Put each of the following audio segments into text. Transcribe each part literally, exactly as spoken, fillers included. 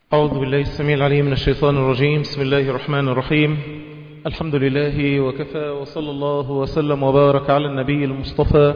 أعوذ بالله السميع العليم من الشيطان الرجيم. بسم الله الرحمن الرحيم. الحمد لله وكفى، وصلى الله وسلم وبارك على النبي المصطفى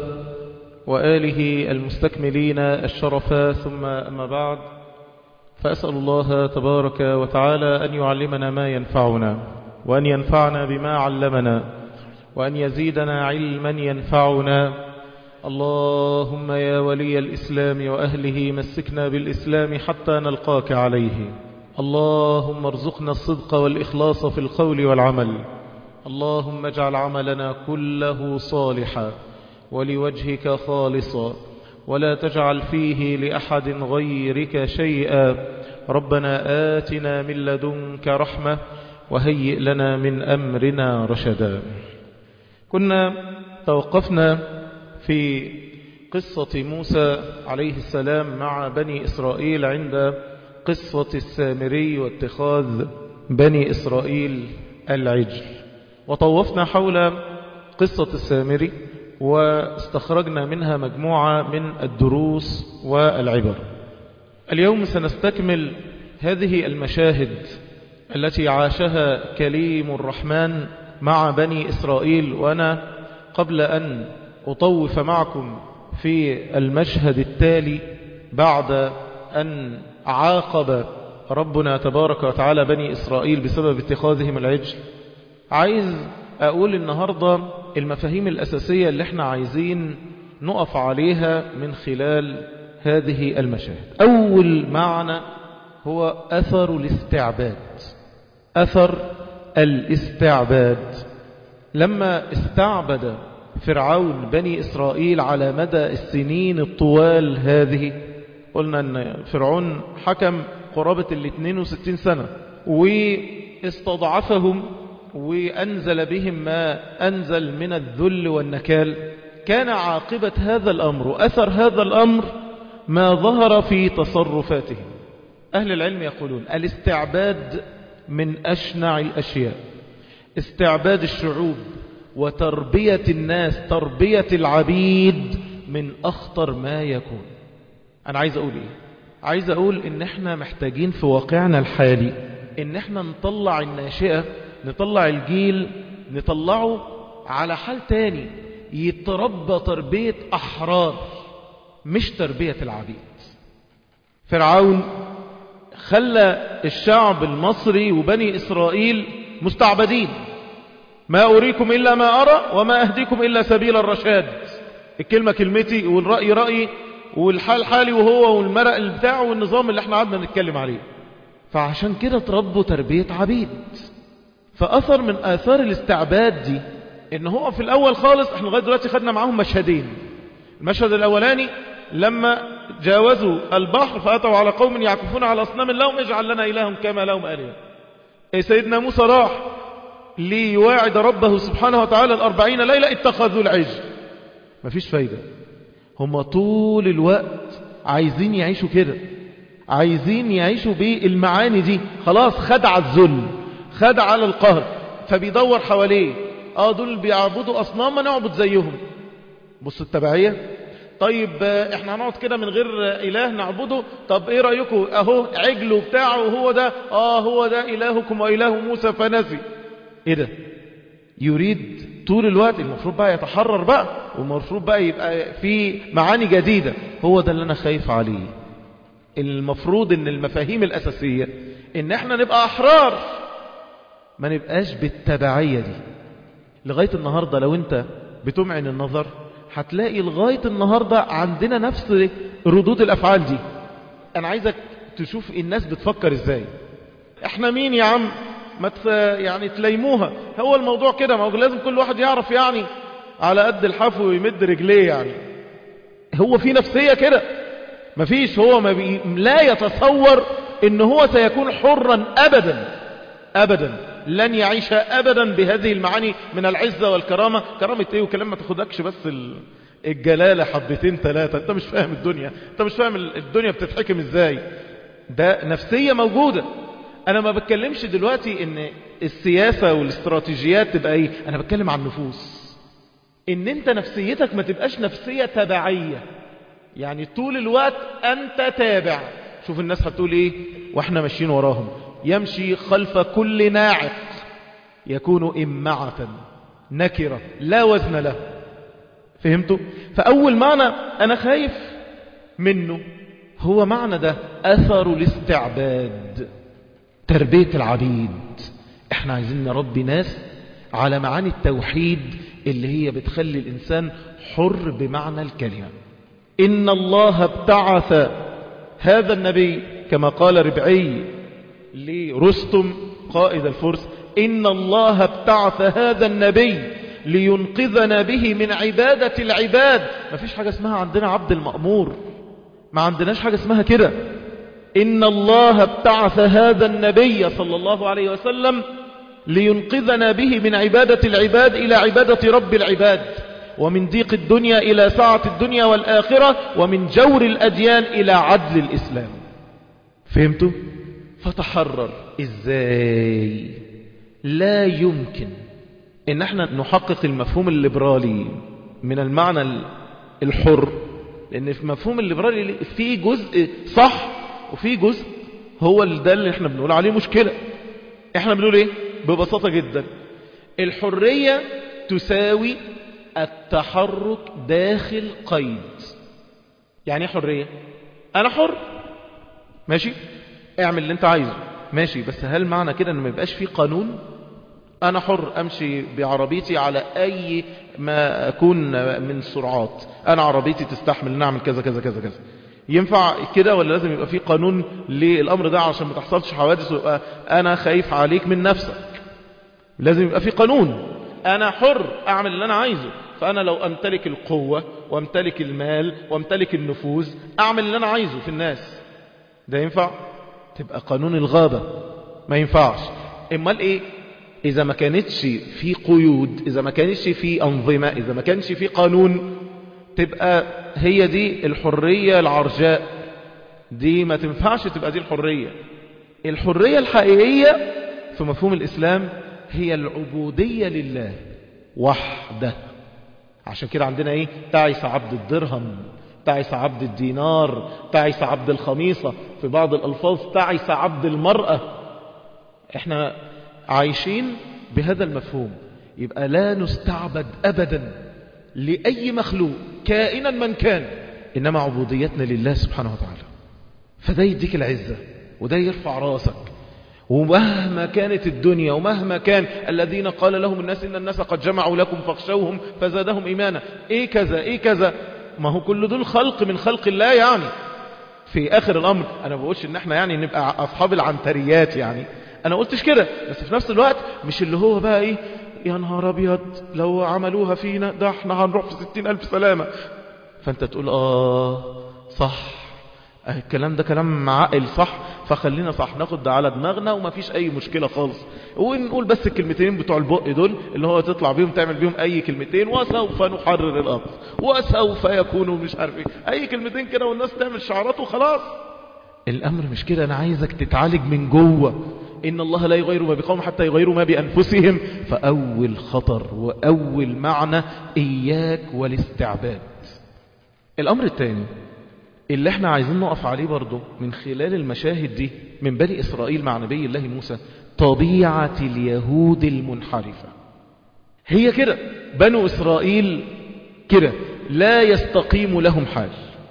وآله المستكملين الشرفا، ثم أما بعد، فأسأل الله تبارك وتعالى أن يعلمنا ما ينفعنا، وأن ينفعنا بما علمنا، وأن يزيدنا علما ينفعنا. اللهم يا ولي الإسلام وأهله مسكنا بالإسلام حتى نلقاك عليه. اللهم ارزقنا الصدق والإخلاص في القول والعمل. اللهم اجعل عملنا كله صالحا ولوجهك خالصا، ولا تجعل فيه لأحد غيرك شيئا. ربنا آتنا من لدنك رحمة وهيئ لنا من أمرنا رشدا. كنا توقفنا في قصة موسى عليه السلام مع بني إسرائيل عند قصة السامري واتخاذ بني إسرائيل العجل، وطوفنا حول قصة السامري واستخرجنا منها مجموعة من الدروس والعبر. اليوم سنستكمل هذه المشاهد التي عاشها كليم الرحمن مع بني إسرائيل. وأنا قبل أن أطوف معكم في المشهد التالي بعد أن عاقب ربنا تبارك وتعالى بني إسرائيل بسبب اتخاذهم العجل، عايز أقول النهاردة المفاهيم الأساسية اللي احنا عايزين نقف عليها من خلال هذه المشاهد. أول معنى هو أثر الاستعباد. أثر الاستعباد لما استعبد فرعون بني إسرائيل على مدى السنين الطوال هذه. قلنا أن فرعون حكم قرابة الاثنين وستين سنة، واستضعفهم وأنزل بهم ما أنزل من الذل والنكال. كان عاقبة هذا الأمر، أثر هذا الأمر، ما ظهر في تصرفاتهم. أهل العلم يقولون الاستعباد من أشنع الأشياء. استعباد الشعوب وتربية الناس، تربية العبيد، من أخطر ما يكون. أنا عايز أقول إيه؟ عايز أقول إن إحنا محتاجين في واقعنا الحالي إن إحنا نطلع الناشئة، نطلع الجيل، نطلعه على حال تاني، يتربى تربية أحرار مش تربية العبيد. فرعون خلى الشعب المصري وبني إسرائيل مستعبدين. ما أريكم إلا ما أرى وما أهديكم إلا سبيل الرشاد. الكلمة كلمتي والرأي رأيي والحال حالي، وهو والمرق بتاعه والنظام اللي احنا عادنا نتكلم عليه. فعشان كده تربوا تربية عبيد. فأثر من آثار الاستعباد دي إن هو في الأول خالص، احنا لغاية دلوقتي خدنا معاهم مشهدين. المشهد الأولاني لما جاوزوا البحر فأتوا على قوم يعكفون على أصنام لهم اجعل لنا إلها كما لهم آلهة. سيدنا موسى راح ليواعد ربه سبحانه وتعالى الأربعين ليلة، اتخذوا العجل. مفيش فايدة. هم طول الوقت عايزين يعيشوا كده، عايزين يعيشوا بالمعاني دي. خلاص خد على الذل، خد على القهر، فبيدور حواليه. اه دول بيعبدوا أصنام، ما نعبد زيهم. بص التبعية. طيب احنا هنقعد كده من غير إله نعبده؟ طب ايه رأيكم؟ اهو عجل بتاعه، وهو ده اه هو ده إلهكم وإله موسى فنسي. ايه ده؟ يريد طول الوقت. المفروض بقى يتحرر بقى، والمفروض بقى يبقى في معاني جديدة. هو ده اللي انا خايف عليه. المفروض ان المفاهيم الاساسية ان احنا نبقى احرار، ما نبقاش بالتبعية دي. لغاية النهاردة لو انت بتمعن النظر هتلاقي لغاية النهاردة عندنا نفس ردود الافعال دي. انا عايزك تشوف الناس بتفكر ازاي. احنا مين يا عم؟ ما يعني تليموها. هو الموضوع كده، ما هو لازم كل واحد يعرف يعني على قد الحفو ويمد رجليه. يعني هو في نفسية كده مفيش. هو ما بي... لا يتصور ان هو سيكون حرا ابدا ابدا. لن يعيش ابدا بهذه المعاني من العزة والكرامة. كرامة ايه وكلام؟ ما تاخدكش بس الجلالة حبتين ثلاثة. انت مش فاهم الدنيا، انت مش فاهم الدنيا بتتحكم ازاي. ده نفسية موجودة. انا ما بتكلمش دلوقتي ان السياسة والاستراتيجيات تبقى ايه، انا بتكلم عن النفوس. ان انت نفسيتك ما تبقاش نفسية تبعية، يعني طول الوقت أنت تابع. شوف الناس هتقول إيه، واحنا ماشيين وراهم، يمشي خلف كل ناعق يكون إمعة نكرة لا وزن له. فهمتوا؟ فأول معنى أنا خايف منه هو معنى ده، أثر الاستعباد، تربية العبيد. احنا عايزين نربي ناس على معاني التوحيد اللي هي بتخلي الإنسان حر بمعنى الكلمة. إن الله ابتعث هذا النبي كما قال ربعي لرستم قائد الفرس، إن الله ابتعث هذا النبي لينقذنا به من عبادة العباد. ما فيش حاجة اسمها عندنا عبد المأمور، ما عندناش حاجة اسمها كده. إن الله ابتعث هذا النبي صلى الله عليه وسلم لينقذنا به من عبادة العباد إلى عبادة رب العباد، ومن ضيق الدنيا إلى سعة الدنيا والآخرة، ومن جور الأديان إلى عدل الإسلام. فهمتوا؟ فتحرر. إزاي؟ لا يمكن إن احنا نحقق المفهوم الليبرالي من المعنى الحر، لأن في مفهوم الليبرالي في جزء صح وفي جزء هو ده اللي احنا بنقول عليه مشكلة. احنا بنقول ايه ببساطة جدا؟ الحرية تساوي التحرك داخل قيد. يعني حرية، انا حر ماشي، اعمل اللي انت عايزه ماشي، بس هل معنى كده ان ما يبقاش في قانون؟ انا حر امشي بعربيتي على اي ما اكون من سرعات، انا عربيتي تستحمل ان اعمل كذا كذا كذا كذا. ينفع كده ولا لازم يبقى في قانون للامر ده عشان ما تحصلش حوادث ويبقى انا خايف عليك من نفسك؟ لازم يبقى في قانون. انا حر اعمل اللي انا عايزه، فانا لو امتلك القوة وامتلك المال وامتلك النفوذ اعمل اللي انا عايزه في الناس. ده ينفع؟ تبقى قانون الغابة. ما ينفعش. امال ايه؟ اذا ما كانتش في قيود، اذا ما كانتش في انظمة، اذا ما كانش في قانون، تبقى هي دي الحرية العرجاء. دي ما تنفعش تبقى دي الحرية. الحرية الحقيقية في مفهوم الإسلام هي العبودية لله وحده. عشان كده عندنا ايه؟ تعس عبد الدرهم، تعس عبد الدينار، تعس عبد الخميصة، في بعض الألفاظ تعس عبد المرأة. احنا عايشين بهذا المفهوم. يبقى لا نستعبد أبدا لأي مخلوق كائنا من كان، إنما عبوديتنا لله سبحانه وتعالى. فده يديك العزة وده يرفع راسك. ومهما كانت الدنيا ومهما كان الذين قال لهم الناس إن الناس قد جمعوا لكم فاخشوهم فزادهم إيمانا، إيه كذا إيه كذا، ما هو كل دول خلق من خلق الله. يعني في آخر الأمر أنا بقولش إن احنا يعني نبقى أصحاب العنتريات، يعني أنا قلتش كده، بس في نفس الوقت مش اللي هو بقى إيه يا نهار أبيض لو عملوها فينا ده احنا هنروح في ستين ألف سلامة. فأنت تقول آه صح، الكلام ده كلام عقل صح، فخلينا صح ناخد ده على دماغنا وما فيش أي مشكلة خالص، ونقول بس الكلمتين بتوع البق دول اللي هو تطلع بيهم تعمل بيهم أي كلمتين، وسوف نحرر الأرض وسوف يكونوا مش عارف ايه، أي كلمتين كده والناس تعمل شعارات وخلاص. الأمر مش كده. أنا عايزك تتعالج من جوه. إن الله لا يغير ما بقوم حتى يغيروا ما بأنفسهم. فأول خطر وأول معنى إياك والاستعباد. الأمر الثاني اللي احنا عايزين نقف عليه برضه من خلال المشاهد دي من بني إسرائيل مع نبي الله موسى، طبيعة اليهود المنحرفة. هي كده بنو إسرائيل كده لا يستقيم لهم حال.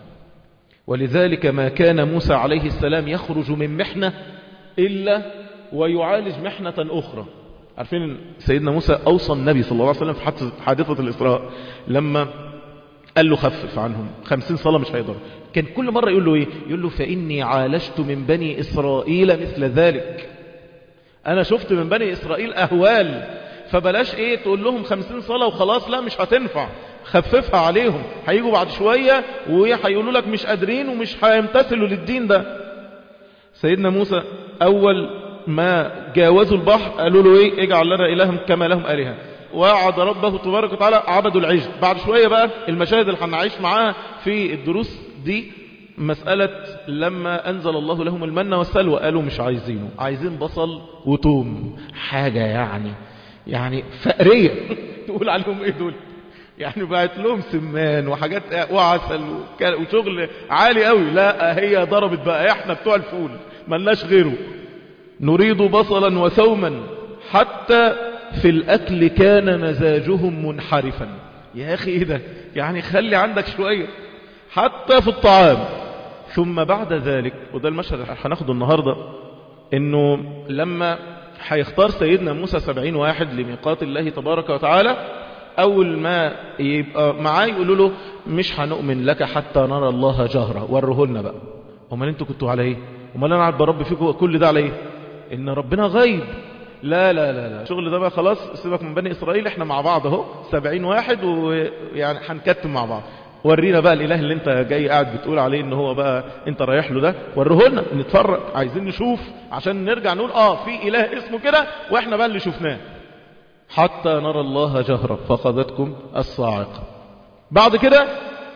ولذلك ما كان موسى عليه السلام يخرج من محنة إلا ويعالج محنة أخرى. عارفين سيدنا موسى أوصى النبي صلى الله عليه وسلم في حادثة الإسراء لما قال له خفف عنهم خمسين صلاة مش هيقدر، كان كل مرة يقول له إيه؟ يقول له فإني عالجت من بني إسرائيل مثل ذلك. أنا شفت من بني إسرائيل أهوال، فبلاش إيه تقول لهم خمسين صلاة وخلاص، لا مش هتنفع، خففها عليهم، هيجوا بعد شوية وهيقولوا لك مش قادرين ومش هيمتثلوا للدين ده. سيدنا موسى أول ما جاوزوا البحر قالوا له إيه؟ اجعل لنا إلها كما لهم آلهة، وعد ربه تبارك وتعالى عبدوا العجل. بعد شوية بقى المشاهد اللي هنعيش معاها في الدروس دي مسألة لما أنزل الله لهم المن والسلوى قالوا مش عايزينه، عايزين بصل وتوم، حاجة يعني يعني فقرية تقول عليهم إيه دول؟ يعني بعت لهم سمان وحاجات وعسل وشغل عالي قوي. لا هي ضربت بقى، احنا بتوع الفول ملناش غيره. نريد بصلا وثوما حتى في الأكل كان مزاجهم منحرفا. يا أخي إيه ده؟ يعني خلي عندك شوية حتى في الطعام. ثم بعد ذلك، وده المشهد اللي هناخده النهاردة، إنه لما هيختار سيدنا موسى سبعين واحد لميقات الله تبارك وتعالى، أول ما يبقى معاه يقولوا له مش هنؤمن لك حتى نرى الله جهرة، وروه لنا بقى. امال انتوا كنتوا على ايه؟ امال انا قاعد برب فيكم كل ده على ايه؟ ان ربنا غيب. لا لا لا لا، الشغل ده بقى خلاص، سيبك من بني اسرائيل، احنا مع بعض اهو سبعين واحد ويعني هنكتم مع بعض. ورينا بقى الاله اللي انت جاي قاعد بتقول عليه ان هو بقى انت رايح له ده، وريه لنا نتفرج، عايزين نشوف عشان نرجع نقول اه في اله اسمه كده واحنا بقى اللي شفناه. حتى نرى الله جهرا فاخذتكم الصاعقه. بعد كده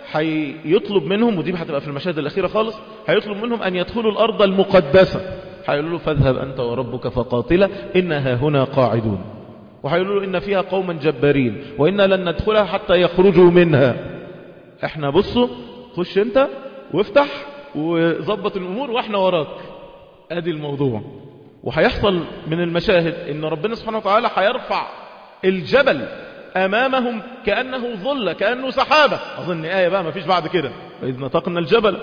هيطلب منهم، ودي هتبقى في المشاهد الاخيره خالص، هيطلب منهم ان يدخلوا الارض المقدسه. هيقولوا له فاذهب انت وربك فقاتلا انها هنا قاعدون. وهيقولوا له ان فيها قوما جبارين وانا لن ندخلها حتى يخرجوا منها. احنا بصوا خش انت وافتح وظبط الامور واحنا وراك. ادي الموضوع. وهيحصل من المشاهد ان ربنا سبحانه وتعالى هيرفع الجبل امامهم كانه ظل، كانه سحابه. اظن ايه بقى ما فيش بعد كده، اذ نطقنا الجبل.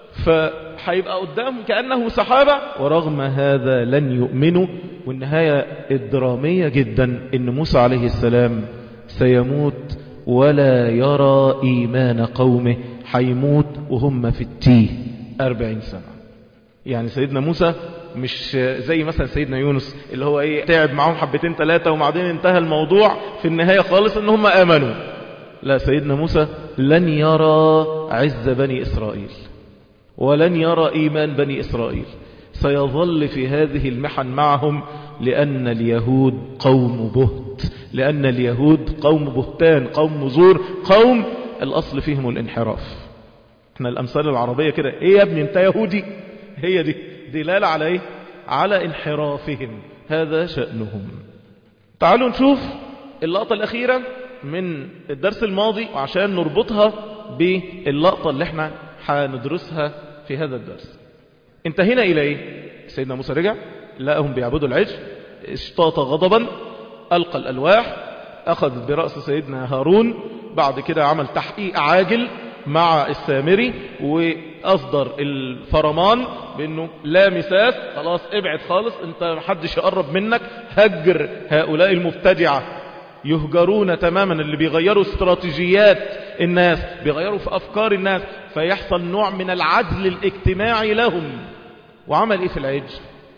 فهيبقى قدامهم كانه سحابه، ورغم هذا لن يؤمنوا. والنهايه الدراميه جدا ان موسى عليه السلام سيموت ولا يرى ايمان قومه. هيموت وهم في التيه أربعين سنة. يعني سيدنا موسى مش زي مثلا سيدنا يونس اللي هو ايه تعب معهم حبتين ثلاثة وبعدين انتهى الموضوع في النهاية خالص ان هم امنوا. لا، سيدنا موسى لن يرى عز بني اسرائيل ولن يرى ايمان بني اسرائيل. سيظل في هذه المحن معهم، لان اليهود قوم بهت، لان اليهود قوم بهتان، قوم زور، قوم الاصل فيهم الانحراف. احنا الامثال العربية كده، ايه يا ابني انت يهودي؟ هي دي دلالة على ايه؟ على انحرافهم. هذا شأنهم. تعالوا نشوف اللقطة الأخيرة من الدرس الماضي وعشان نربطها باللقطة اللي احنا هندرسها في هذا الدرس. انتهينا إلى ايه؟ سيدنا موسى رجع لقاهم بيعبدوا العجل، اشتاط غضبا، ألقى الألواح، أخذ برأس سيدنا هارون، بعد كده عمل تحقيق عاجل مع السامري وأصدر الفرمان بأنه لا مساس، خلاص ابعد خالص، انت محدش يقرب منك، هجر هؤلاء المبتدعة، يهجرون تماما، اللي بيغيروا استراتيجيات الناس، بيغيروا في أفكار الناس، فيحصل نوع من العزل الاجتماعي لهم. وعمل ايه في العجل؟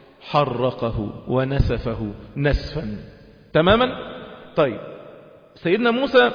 حرقه ونسفه نسفا تماما. طيب سيدنا موسى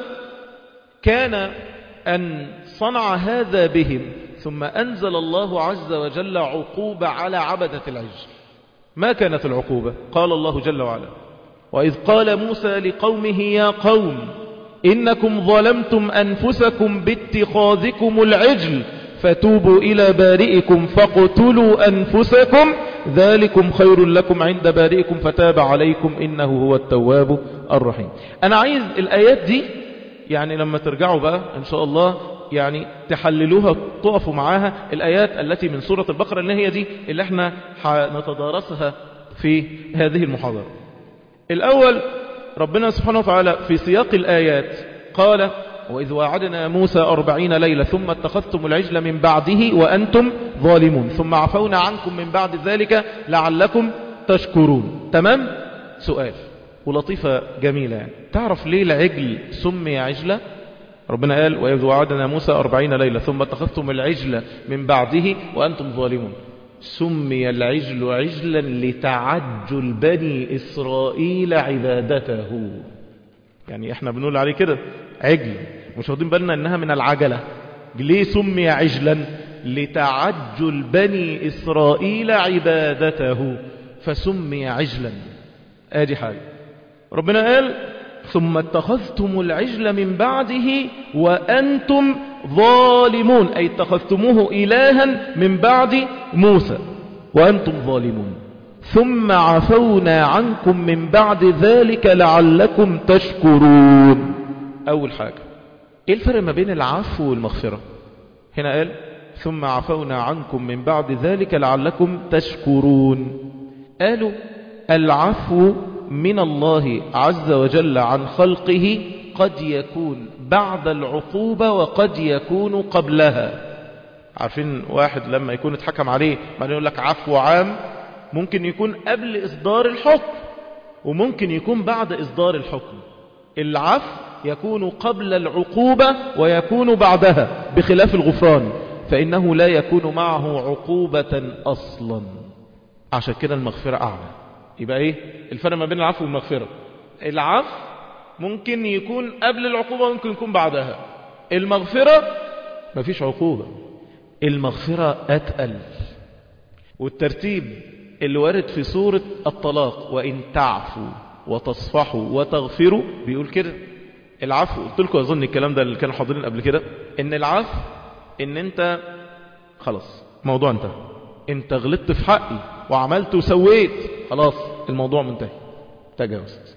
كان أن صنع هذا بهم، ثم أنزل الله عز وجل عقوبة على عبدة العجل. ما كانت العقوبة؟ قال الله جل وعلا: وإذ قال موسى لقومه يا قوم إنكم ظلمتم أنفسكم باتخاذكم العجل فتوبوا إلى بارئكم فاقتلوا أنفسكم ذلكم خير لكم عند بارئكم فتاب عليكم إنه هو التواب الرحيم. أنا عايز الآيات دي يعني لما ترجعوا بقى إن شاء الله يعني تحللوها، تقفوا معاها الآيات التي من سورة البقرة اللي هي دي اللي احنا هنتدارسها في هذه المحاضرة. الأول ربنا سبحانه وتعالى في سياق الآيات قال: وإذ وعدنا موسى أربعين ليلة ثم اتخذتم العجل من بعده وأنتم ظالمون ثم عفونا عنكم من بعد ذلك لعلكم تشكرون. تمام؟ سؤال ولطيفة جميلة، يعني تعرف ليه العجل سمي عجلة؟ ربنا قال: وإذ وعدنا موسى أربعين ليلة ثم اتخذتم العجل من بعده وأنتم ظالمون. سمي العجل عجلا لتعجل بني إسرائيل عبادته. يعني احنا بنقول عليه كده عجل، مش واخدين بالنا انها من العجلة. ليه سمي عجلا؟ لتعجل بني إسرائيل عبادته فسمي عجلا. ادي حاجة. ربنا قال: ثم اتخذتم العجل من بعده وأنتم ظالمون، أي اتخذتموه إلها من بعد موسى وأنتم ظالمون ثم عفونا عنكم من بعد ذلك لعلكم تشكرون. أول حاجة ايه الفرق ما بين العفو والمغفرة؟ هنا قال ثم عفونا عنكم من بعد ذلك لعلكم تشكرون. قالوا العفو من الله عز وجل عن خلقه قد يكون بعد العقوبة وقد يكون قبلها. عارفين واحد لما يكون اتحكم عليه ما يقول لك عفو عام، ممكن يكون قبل إصدار الحكم وممكن يكون بعد إصدار الحكم. العفو يكون قبل العقوبة ويكون بعدها، بخلاف الغفران فإنه لا يكون معه عقوبة أصلا. عشان كده المغفرة أعلى. يبقى إيه الفرق ما بين العفو والمغفرة؟ العفو ممكن يكون قبل العقوبة وممكن يكون بعدها. المغفرة مفيش عقوبة، المغفرة أتقل. والترتيب اللي وارد في سورة الطلاق وإن تعفوا وتصفحوا وتغفروا بيقول كده. العفو قلت لكم أظن الكلام ده اللي كانوا حاضرين قبل كده، إن العفو إن أنت خلاص موضوع انتهى، أنت غلطت في حقي وعملت وسويت، خلاص الموضوع منتهي، تجاوزت.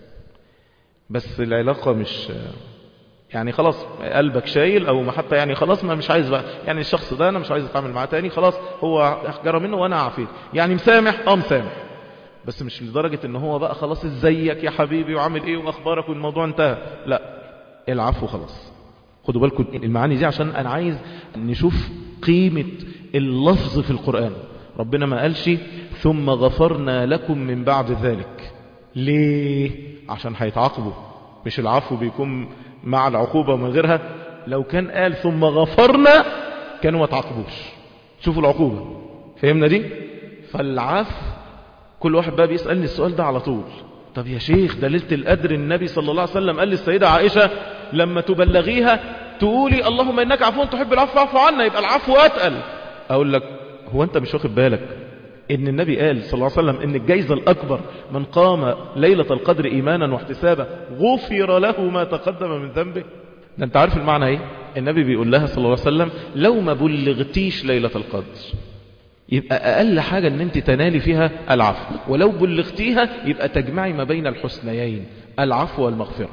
بس العلاقة مش يعني خلاص قلبك شايل او حتى يعني خلاص ما مش عايز بقى، يعني الشخص ده انا مش عايز اتعامل معاه تاني، خلاص هو احجر منه وانا عافيت، يعني مسامح اه مسامح، بس مش لدرجة ان هو بقى خلاص ازيك يا حبيبي وعامل ايه واخبارك والموضوع انتهى. لا، العفو خلاص. خدوا بالكم المعاني دي عشان انا عايز نشوف قيمة اللفظ في القرآن. ربنا ما قالش ثم غفرنا لكم من بعد ذلك. ليه؟ عشان هيتعاقبوا. مش العفو بيكون مع العقوبة ومن غيرها. لو كان قال ثم غفرنا كانوا ما تعاقبوش. شوفوا العقوبة، فهمنا دي؟ فالعفو كل واحد بقى بيسألني السؤال ده على طول. طب يا شيخ ده ليلة القدر النبي صلى الله عليه وسلم قال للسيدة عائشة لما تبلغيها تقولي اللهم إنك عفو تحب العفو فاعف عنا، يبقى العفو أتقل. أقول لك هو أنت مش واخد بالك إن النبي قال صلى الله عليه وسلم إن الجايزة الأكبر من قام ليلة القدر إيمانا واحتسابا غفر له ما تقدم من ذنبه؟ ده أنت عارف المعنى إيه؟ النبي بيقول لها صلى الله عليه وسلم لو ما بلغتيش ليلة القدر يبقى أقل حاجة أن أنت تنالي فيها العفو، ولو بلغتيها يبقى تجمعي ما بين الحسنيين العفو والمغفرة.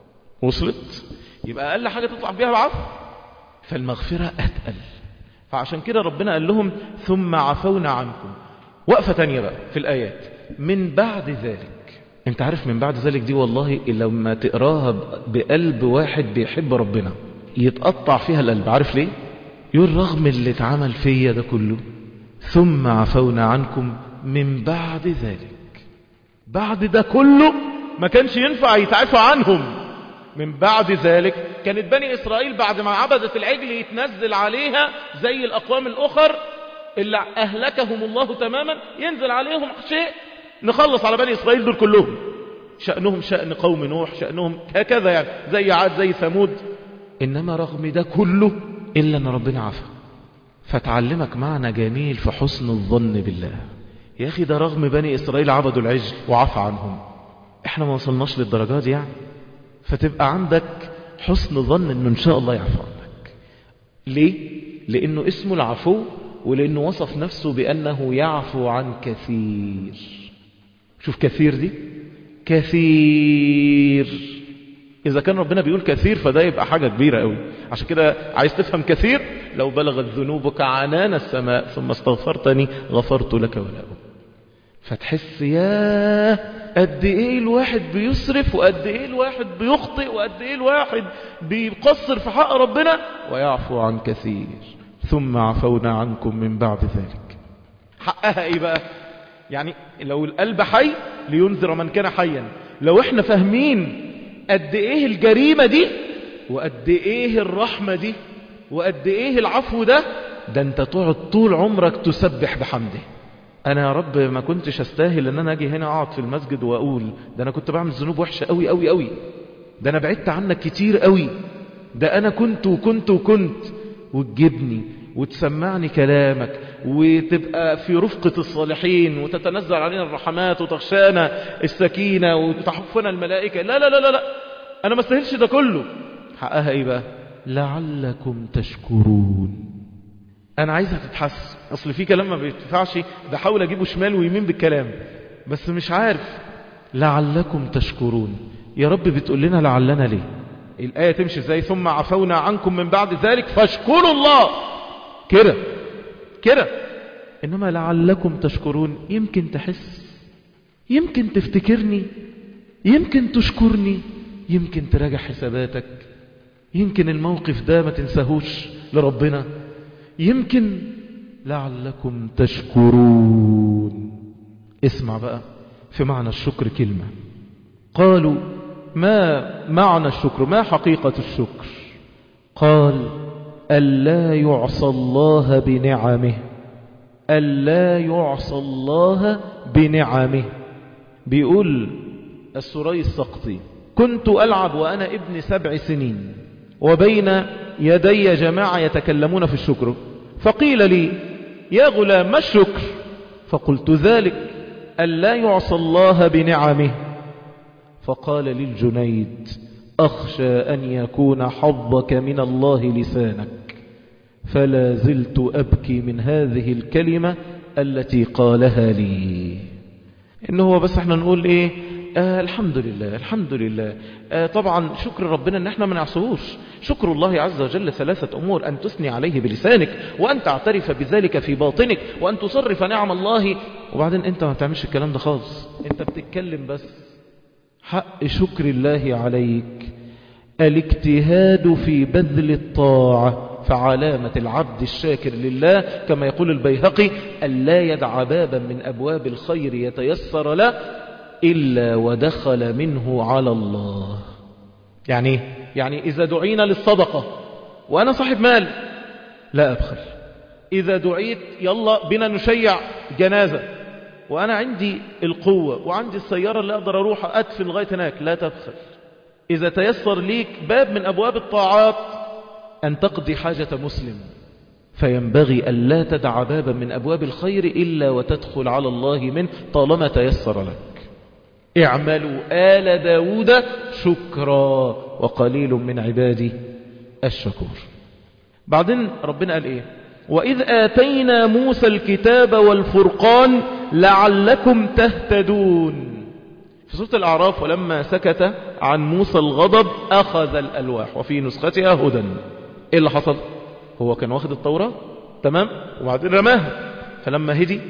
وصلت؟ يبقى أقل حاجة تطلع بيها العفو، فالمغفرة أتقل. فعشان كده ربنا قال لهم ثم عفونا عنكم. وقفة تانية بقى في الآيات من بعد ذلك. انت عارف من بعد ذلك دي والله لما تقراها بقلب واحد بيحب ربنا يتقطع فيها القلب. عارف ليه؟ يقول رغم اللي اتعمل فيا ده كله ثم عفونا عنكم من بعد ذلك. بعد ده كله ما كانش ينفع يتعفى عنهم. من بعد ذلك كانت بني إسرائيل بعد ما عبدت العجل يتنزل عليها زي الأقوام الأخر اللي أهلكهم الله تماما، ينزل عليهم شيء نخلص على بني إسرائيل دول كلهم. شأنهم شأن قوم نوح، شأنهم هكذا يعني زي عاد زي ثمود. إنما رغم ده كله إلا أن ربنا عفى. فتعلمك معنى جميل في حسن الظن بالله. يا أخي ده رغم بني إسرائيل عبدوا العجل وعفى عنهم، إحنا ما وصلناش للدرجات دي يعني. فتبقى عندك حسن ظن أنه إن شاء الله يعفو عنك. ليه؟ لأنه اسمه العفو، ولأنه وصف نفسه بأنه يعفو عن كثير. شوف كثير دي كثير. إذا كان ربنا بيقول كثير فده يبقى حاجة كبيرة قوي. عشان كده عايز تفهم كثير، لو بلغت ذنوبك عنان السماء ثم استغفرتني غفرت لك ولا أبو. فتحس يا قد ايه الواحد بيسرف وقد ايه الواحد بيخطئ وقد ايه الواحد بيقصر في حق ربنا ويعفو عن كثير. ثم عفونا عنكم من بعد ذلك. حقها ايه بقى؟ يعني لو القلب حي لينذر من كان حيا. لو احنا فاهمين قد ايه الجريمة دي وقد ايه الرحمة دي وقد ايه العفو ده، ده انت تقعد طول عمرك تسبح بحمده. انا يا رب ما كنتش استاهل ان انا اجي هنا اقعد في المسجد واقول ده انا كنت بعمل ذنوب وحشة قوي قوي قوي، ده انا بعدت عنك كتير قوي، ده انا كنت وكنت وكنت، وتجيبني وتسمعني كلامك وتبقى في رفقة الصالحين وتتنزل علينا الرحمات وتغشانا السكينة وتحفنا الملائكة. لا لا لا لا لا، انا ما استاهلش ده كله. حقها ايه بقى؟ لعلكم تشكرون. انا عايزها تتحس. اصل في كلام ما بيتفعش، بحاول اجيبه شمال ويمين بالكلام بس مش عارف. لعلكم تشكرون. يا رب بتقول لنا لعلنا ليه؟ الآية تمشي ازاي؟ ثم عفونا عنكم من بعد ذلك فاشكروا الله. كده كده. إنما لعلكم تشكرون، يمكن تحس، يمكن تفتكرني، يمكن تشكرني، يمكن تراجع حساباتك، يمكن الموقف ده ما تنساهوش لربنا، يمكن لعلكم تشكرون. اسمع بقى في معنى الشكر كلمة. قالوا ما معنى الشكر؟ ما حقيقة الشكر؟ قال ألا يعصى الله بنعمه، ألا يعصى الله بنعمه. بيقول السوري السقطي: كنت ألعب وأنا ابن سبع سنين وبين يدي جماعة يتكلمون في الشكر، فقيل لي يا غلام ما الشكر؟ فقلت ذلك ألا يعصى الله بنعمه. فقال لي الجنيد: أخشى أن يكون حظك من الله لسانك. فلا زلت أبكي من هذه الكلمة التي قالها لي. إنه هو بس احنا نقول ايه؟ آه الحمد لله الحمد لله. آه طبعا شكر ربنا ان احنا ما نعصوش. شكر الله عز وجل ثلاثة امور: ان تثني عليه بلسانك، وان تعترف بذلك في باطنك، وان تصرف نعم الله. وبعدين انت ما بتعملش الكلام ده خالص، انت بتتكلم بس. حق شكر الله عليك الاجتهاد في بذل الطاعة. فعلامة العبد الشاكر لله كما يقول البيهقي: ألا يدع بابا من أبواب الخير يتيسر له إلا ودخل منه على الله. يعني يعني إذا دعينا للصدقة وأنا صاحب مال لا أبخل. إذا دعيت يلا بنا نشيع جنازة وأنا عندي القوة وعندي السيارة اللي أقدر أروح أدفن لغاية هناك لا تبخل. إذا تيسر ليك باب من أبواب الطاعات أن تقضي حاجة مسلم، فينبغي أن لا تدع بابا من أبواب الخير إلا وتدخل على الله منه طالما تيسر لك. اعملوا آل داود شكرا وقليل من عبادي الشكور. بعدين ربنا قال إيه؟ وإذ آتينا موسى الكتاب والفرقان لعلكم تهتدون. في سورة الأعراف: ولما سكت عن موسى الغضب أخذ الألواح وفي نسختها هدى. إيه اللي حصل؟ هو كان واخد التوراة تمام وبعدين رماها، فلما هدي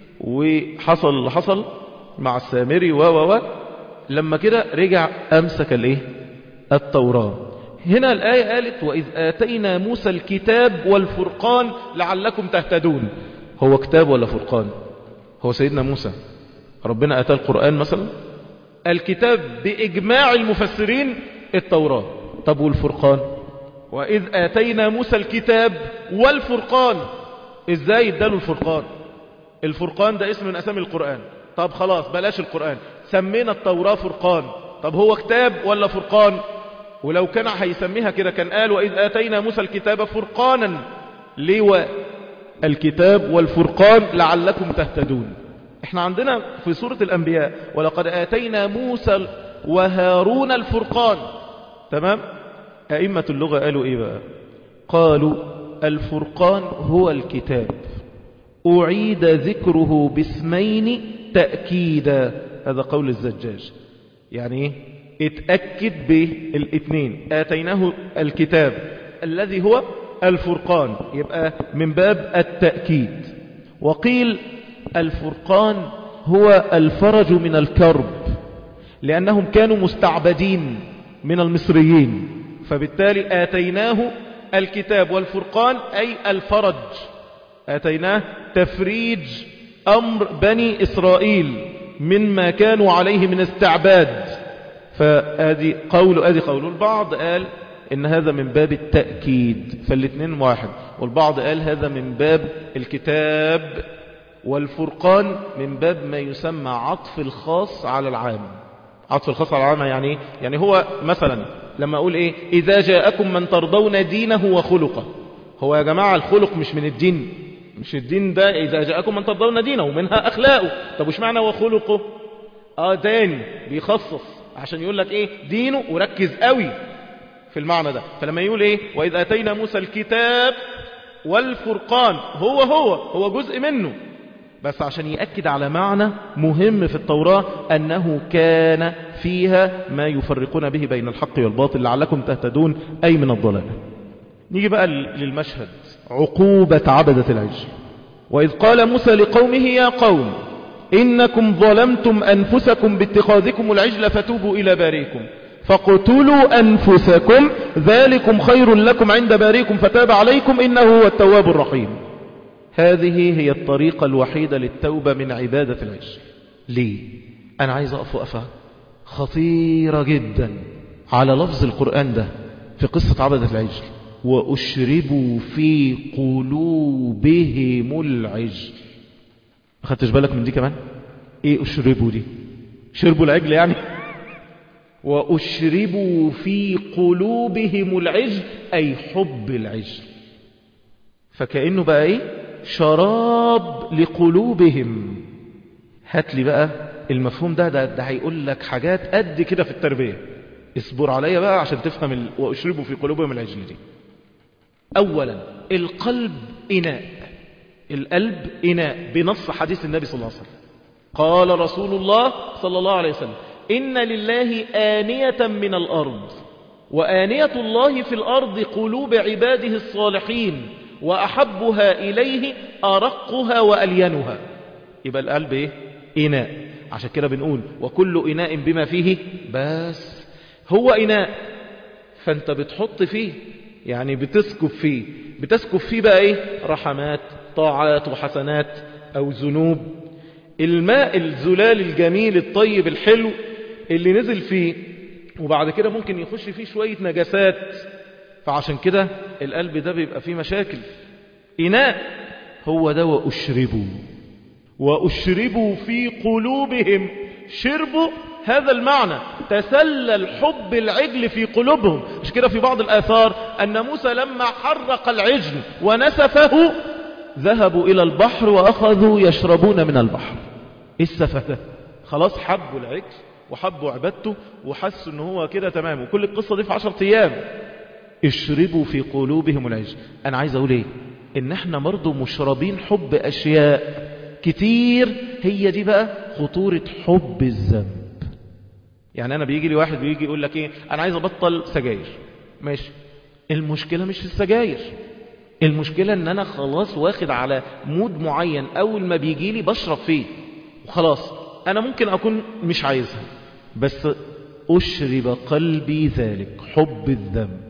وحصل اللي حصل مع السامري و و و لما كده رجع أمسك الايه؟ التوراة. هنا الآية قالت: وإذ آتينا موسى الكتاب والفرقان لعلكم تهتدون. هو كتاب ولا فرقان؟ هو سيدنا موسى ربنا آتاه القرآن مثلا. الكتاب بإجماع المفسرين التوراة. طب والفرقان؟ وإذ آتينا موسى الكتاب والفرقان. إزاي اداله الفرقان؟ الفرقان ده اسم من أسامي القرآن. طب خلاص بلاش القرآن، سمينا التوراة فرقان. طب هو كتاب ولا فرقان؟ ولو كان هيسميها كده كان قال: وإذ آتينا موسى الكتاب فرقانا. ليه الكتاب والفرقان؟ لعلكم تهتدون. احنا عندنا في سورة الأنبياء: ولقد آتينا موسى وهارون الفرقان. تمام؟ أئمة اللغة قالوا ايه بقى؟ قالوا الفرقان هو الكتاب أعيد ذكره باسمين تأكيدا. هذا قول الزجاج. يعني ايه؟ اتأكد بالاثنين. آتيناه الكتاب الذي هو الفرقان، يبقى من باب التأكيد. وقيل الفرقان هو الفرج من الكرب، لأنهم كانوا مستعبدين من المصريين، فبالتالي آتيناه الكتاب والفرقان أي الفرج. آتيناه تفريج أمر بني إسرائيل مما كانوا عليه من استعباد. فهذه قول هذه قول. البعض قال إن هذا من باب التأكيد، فالاثنين واحد. والبعض قال هذا من باب الكتاب والفرقان من باب ما يسمى عطف الخاص على العام. عطف الخاص على العام يعني يعني هو مثلا لما أقول إيه؟ إذا جاءكم من ترضون دينه وخلقه. هو يا جماعة الخلق مش من الدين، مش الدين ده إذا جاءكم من ترضون دينه ومنها أخلاقه. طب وش معنى وخلقه؟ آه تاني بيخصص عشان يقول لك إيه؟ دينه، وركز قوي في المعنى ده. فلما يقول إيه؟ وإذ آتينا موسى الكتاب والفرقان، هو هو هو جزء منه. بس عشان يأكد على معنى مهم في التوراة أنه كان فيها ما يفرقون به بين الحق والباطل لعلكم تهتدون، أي من الضلالة. نيجي بقى للمشهد، عقوبة عبدة العجل. وإذ قال موسى لقومه يا قوم إنكم ظلمتم أنفسكم باتخاذكم العجل فتوبوا إلى باريكم فاقتلوا أنفسكم ذلكم خير لكم عند باريكم فتاب عليكم إنه هو التواب الرحيم. هذه هي الطريقة الوحيدة للتوبة من عبادة العجل. ليه؟ أنا عايز أقف وقفة خطيرة جدا على لفظ القرآن ده في قصة عبدة العجل، وأشربوا في قلوبهم العجل. ما خدتش بالك من دي كمان؟ ايه أشربوا دي؟ شربوا العجل يعني؟ وأشربوا في قلوبهم العجل أي حب العجل، فكأنه بقى ايه؟ شراب لقلوبهم. هات لي بقى المفهوم ده ده, ده هيقول لك حاجات قد كده في التربية. اصبر عليا بقى عشان تفهم ال... وأشربوا في قلوبهم العجل دي. أولا القلب إناء، القلب إناء بنص حديث النبي صلى الله عليه وسلم. قال رسول الله صلى الله عليه وسلم إن لله آنية من الأرض وآنية الله في الأرض قلوب عباده الصالحين وأحبها إليه أرقها وألينها. يبقى القلب إيه؟ إناء. عشان كده بنقول وكل إناء بما فيه، بس هو إناء فأنت بتحط فيه، يعني بتسكب فيه. بتسكب فيه بقى إيه؟ رحمات، طاعات وحسنات أو ذنوب. الماء الزلال الجميل الطيب الحلو اللي نزل فيه وبعد كده ممكن يخش فيه شوية نجاسات، فعشان كده القلب ده بيبقى فيه مشاكل. إناء هو ده. وأشربوا وأشربوا في قلوبهم، شربوا هذا المعنى، تسلل حب العجل في قلوبهم. مش كده في بعض الآثار أن موسى لما حرق العجل ونسفه ذهبوا إلى البحر وأخذوا يشربون من البحر. إيه السفه ده؟ خلاص حبوا العجل وحبوا عبادته وحسوا أنه هو كده تمام، وكل القصة دي في عشرة أيام. اشربوا في قلوبهم العجل. أنا عايز أقول إيه؟ إن احنا برضو مشربين حب أشياء كتير. هي دي بقى خطورة حب الذنب. يعني أنا بيجي لي واحد بيجي يقول لك إيه؟ أنا عايز أبطل سجاير. ماشي، المشكلة مش في السجاير، المشكلة ان انا خلاص واخد على مود معين، اول ما بيجي لي بشرب فيه وخلاص. انا ممكن اكون مش عايزها بس اشرب قلبي ذلك، حب الذنب.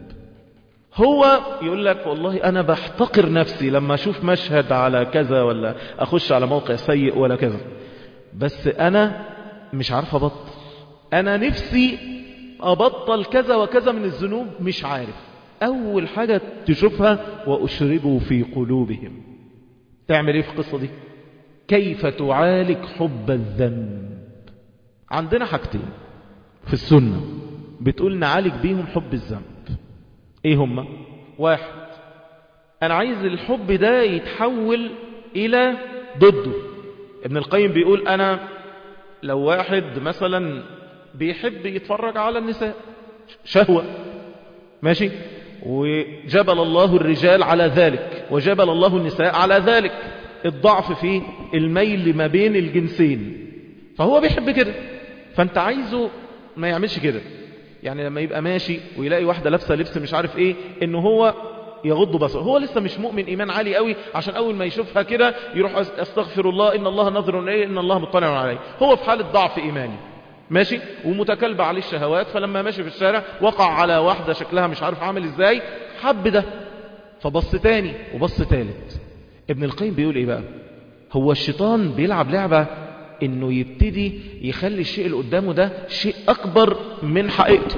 هو يقول لك والله انا بحتقر نفسي لما اشوف مشهد على كذا ولا اخش على موقع سيء ولا كذا، بس انا مش عارف ابطل. انا نفسي ابطل كذا وكذا من الذنوب مش عارف. أول حاجة تشوفها وأشربوا في قلوبهم. تعمل إيه في القصة دي؟ كيف تعالج حب الذنب؟ عندنا حاجتين في السنة بتقول نعالج بيهم حب الذنب. إيه هما؟ واحد، أنا عايز الحب ده يتحول إلى ضده. ابن القيم بيقول أنا لو واحد مثلا بيحب يتفرج على النساء شهوة، ماشي، وجبل الله الرجال على ذلك وجبل الله النساء على ذلك، الضعف في الميل ما بين الجنسين، فهو بيحب كده. فانت عايزه ما يعملش كده. يعني لما يبقى ماشي ويلاقي واحدة لابسة لبس مش عارف ايه، انه هو يغض بصره. هو لسه مش مؤمن ايمان عالي قوي عشان اول ما يشوفها كده يروح استغفر الله ان الله نظر اليه ان الله مطلع عليه. هو في حالة ضعف ايماني ماشي ومتكلبة عليه الشهوات، فلما ماشي في الشارع وقع على واحدة شكلها مش عارف عامل ازاي، حب ده فبص تاني وبص تالت. ابن القيم بيقول ايه بقى؟ هو الشيطان بيلعب لعبة انه يبتدي يخلي الشيء اللي قدامه ده شيء اكبر من حقيقته.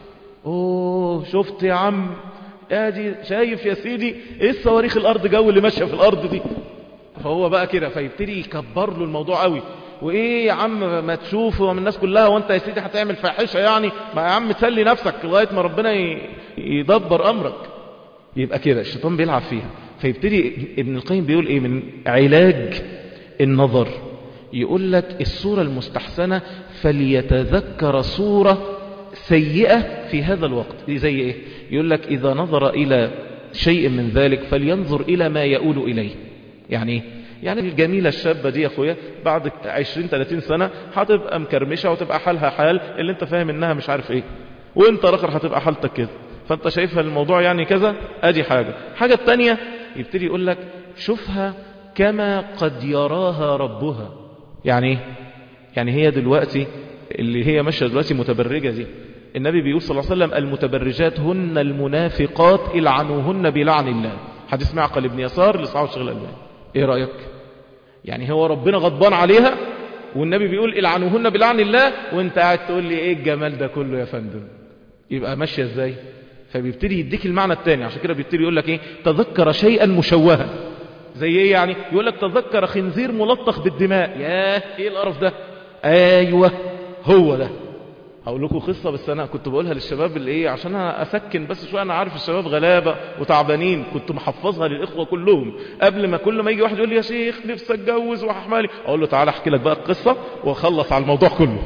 اوه شفت يا عم، ادي شايف يا سيدي ايه الصواريخ الارض جو اللي ماشية في الارض دي، فهو بقى كده فيبتدي يكبر له الموضوع قوي. وايه يا عم ما تشوف ومن الناس كلها وانت يا سيدي هتعمل فاحشة يعني، ما يا عم تسلي نفسك لغاية ما ربنا يدبر امرك. يبقى كده الشيطان بيلعب فيها. فيبتدي ابن القيم بيقول ايه من علاج النظر؟ يقول لك الصورة المستحسنة فليتذكر صورة سيئة في هذا الوقت. زي ايه؟ يقول لك اذا نظر الى شيء من ذلك فلينظر الى ما يؤول اليه. يعني يعني الجميلة الشابة دي يا اخويا بعد عشرين ثلاثين سنة هتبقى مكرمشة وتبقى حالها حال اللي انت فاهم انها مش عارف ايه، وانت الاخر هتبقى حالتك كده، فانت شايفها الموضوع يعني كذا. ادي حاجة. حاجة التانية يبتدي يقول لك شوفها كما قد يراها ربها. يعني يعني هي دلوقتي اللي هي ماشية دلوقتي متبرجة دي، النبي بيقول صلى الله عليه وسلم المتبرجات هن المنافقات العنوهن بلعن الله. حديث معقل بن يسار لصحابه الشيخ الألباني. ايه رأيك؟ يعني هو ربنا غضبان عليها والنبي بيقول العنوهن بلعن الله، وانت قاعد تقول لي ايه الجمال ده كله يا فندم؟ يبقى ماشية ازاي؟ فبيبتدي يديك المعنى الثاني. عشان كده بيبتدي يقول لك ايه؟ تذكر شيئا مشوها. زي ايه يعني؟ يقول لك تذكر خنزير ملطخ بالدماء. ياه ايه القرف ده؟ ايوه هو ده. هقول لكم قصة بس انا كنت بقولها للشباب اللي ايه عشان انا اسكن بس شوية. انا عارف الشباب غلابة وتعبانين، كنت محفظها للاخوة كلهم قبل ما كل ما يجي واحد يقول لي يا شيخ نفسي اتجوز وهحمالي، اقول له تعالى احكي لك بقى القصة واخلص على الموضوع كله.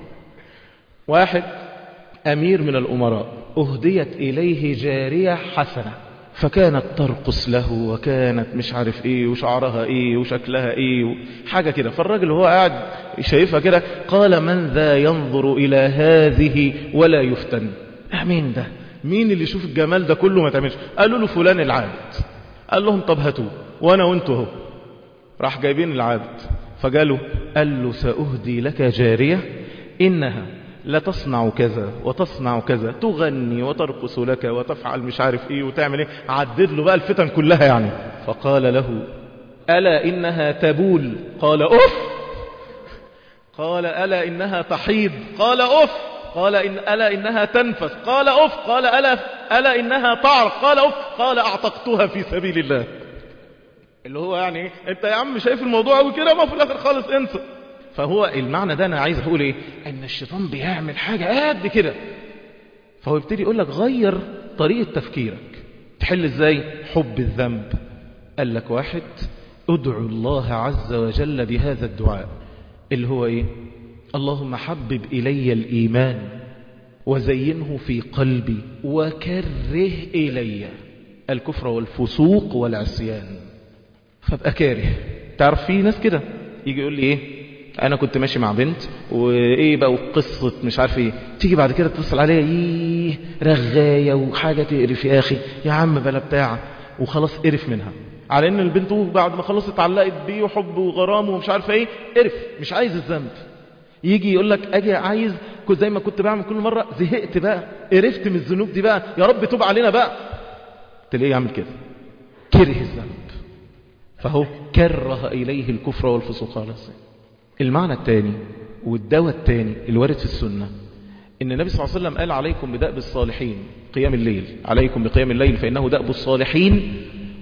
واحد امير من الامراء اهديت اليه جارية حسنة، فكانت ترقص له وكانت مش عارف ايه وشعرها ايه وشكلها ايه حاجة كده. فالراجل هو قاعد شايفها كده قال من ذا ينظر الى هذه ولا يفتن؟ مين ده؟ مين اللي يشوف الجمال ده كله ما تعملش؟ قالوا له فلان العابد. قال لهم طب هاتوه وانا وانتوا اهو. راح جايبين العابد فقالوا قال له سأهدي لك جارية انها لا تصنع كذا وتصنع كذا، تغني وترقص لك وتفعل مش عارف ايه وتعمل ايه. عدد له بقى الفتن كلها يعني. فقال له ألا إنها تبول؟ قال أف. قال ألا إنها تحيض؟ قال أف. قال إن ألا إنها تنفس؟ قال أف. قال ألا, ألا إنها تعرق؟ قال أف. قال أعتقتها في سبيل الله. اللي هو يعني انت يا عم شايف الموضوع قوي كده، ما في الآخر خالص انسى. فهو المعنى ده انا عايز اقول ايه؟ ان الشيطان بيعمل حاجة قد كده، فهو يبتدي يقول لك غير طريقة تفكيرك. تحل ازاي؟ حب الذنب. قال لك واحد ادعو الله عز وجل بهذا الدعاء اللي هو ايه؟ اللهم حبب الي الايمان وزينه في قلبي وكره الي الكفر والفسوق والعصيان. فابقى كاره. تعرف في ناس كده يجي يقول لي ايه؟ انا كنت ماشي مع بنت وايه بقى وقصة مش عارف ايه، تيجي بعد كده تتصل عليها ايه رغاية وحاجة تقرف يا اخي يا عم بلا بتاع، وخلاص قرف منها على ان البنت بعد ما خلصت اتعلقت بيه وحب وغرام ومش عارف ايه قرف مش عايز الذنب. يجي يقول لك اجي عايز كنت زي ما كنت بعمل كل مرة، زهقت بقى قرفت من الذنوب دي بقى يا رب توب علينا بقى. تلاقيه يعمل كده كره الذنب، فهو كره اليه الكفر والفسوق والعصيان. المعنى الثاني والدواء الثاني الوارد في السنة ان النبي صلى الله عليه وسلم قال عليكم بدأب الصالحين قيام الليل، عليكم بقيام الليل فإنه دأب الصالحين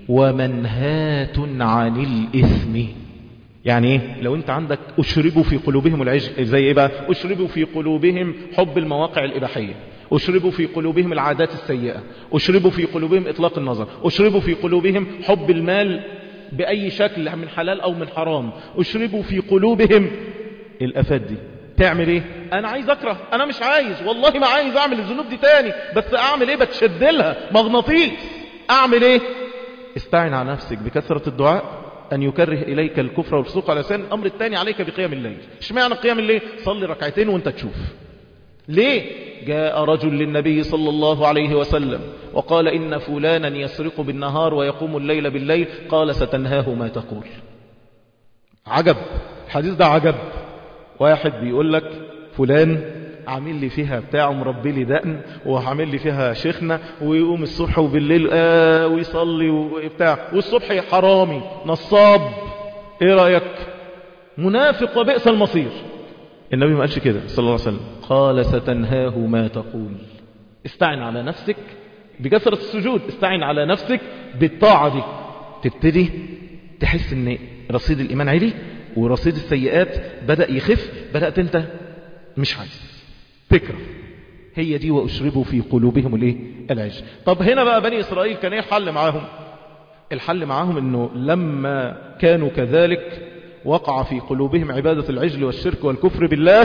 ومنهات عن الإثم. يعني ايه؟ لو انت عندك اشربوا في قلوبهم العجل، زي ايه بقى؟ اشربوا في قلوبهم حب المواقع الإباحية، اشربوا في قلوبهم العادات السيئة، اشربوا في قلوبهم اطلاق النظر، اشربوا في قلوبهم حب المال بأي شكل من حلال أو من حرام، اشربوا في قلوبهم الأفات دي. تعمل ايه؟ انا عايز اكره، انا مش عايز والله ما عايز اعمل الذنوب دي تاني، بس اعمل ايه؟ بتشدلها مغناطيس. اعمل ايه؟ استعن على نفسك بكثرة الدعاء ان يكره اليك الكفر والفسوق والعصيان. الامر الثاني عليك بقيام الليل. اشمعنى قيام الليل؟ صلي ركعتين وانت تشوف. ليه؟ جاء رجل للنبي صلى الله عليه وسلم وقال إن فلانا يسرق بالنهار ويقوم الليل بالليل، قال ستنهاه ما تقول. عجب الحديث ده عجب. واحد بيقول لك فلان عامل لي فيها بتاع مربي لي دقن وعامل لي فيها شيخنا ويقوم الصبح وبالليل آه ويصلي وبتاع، والصبح حرامي نصاب. ايه رأيك؟ منافق وبئس المصير. النبي ما قالش كده صلى الله عليه وسلم، قال ستنهاه ما تقول. استعن على نفسك بكثرة السجود، استعن على نفسك بالطاعة دي، تبتدي تحس ان رصيد الإيمان عالي ورصيد السيئات بدأ يخف، بدأت انت مش عايز تكره. هي دي وأشربوا في قلوبهم الايه؟ العجل. طب هنا بقى بني إسرائيل كان ايه الحل معاهم؟ الحل معاهم انه لما كانوا كذلك وقع في قلوبهم عبادة العجل والشرك والكفر بالله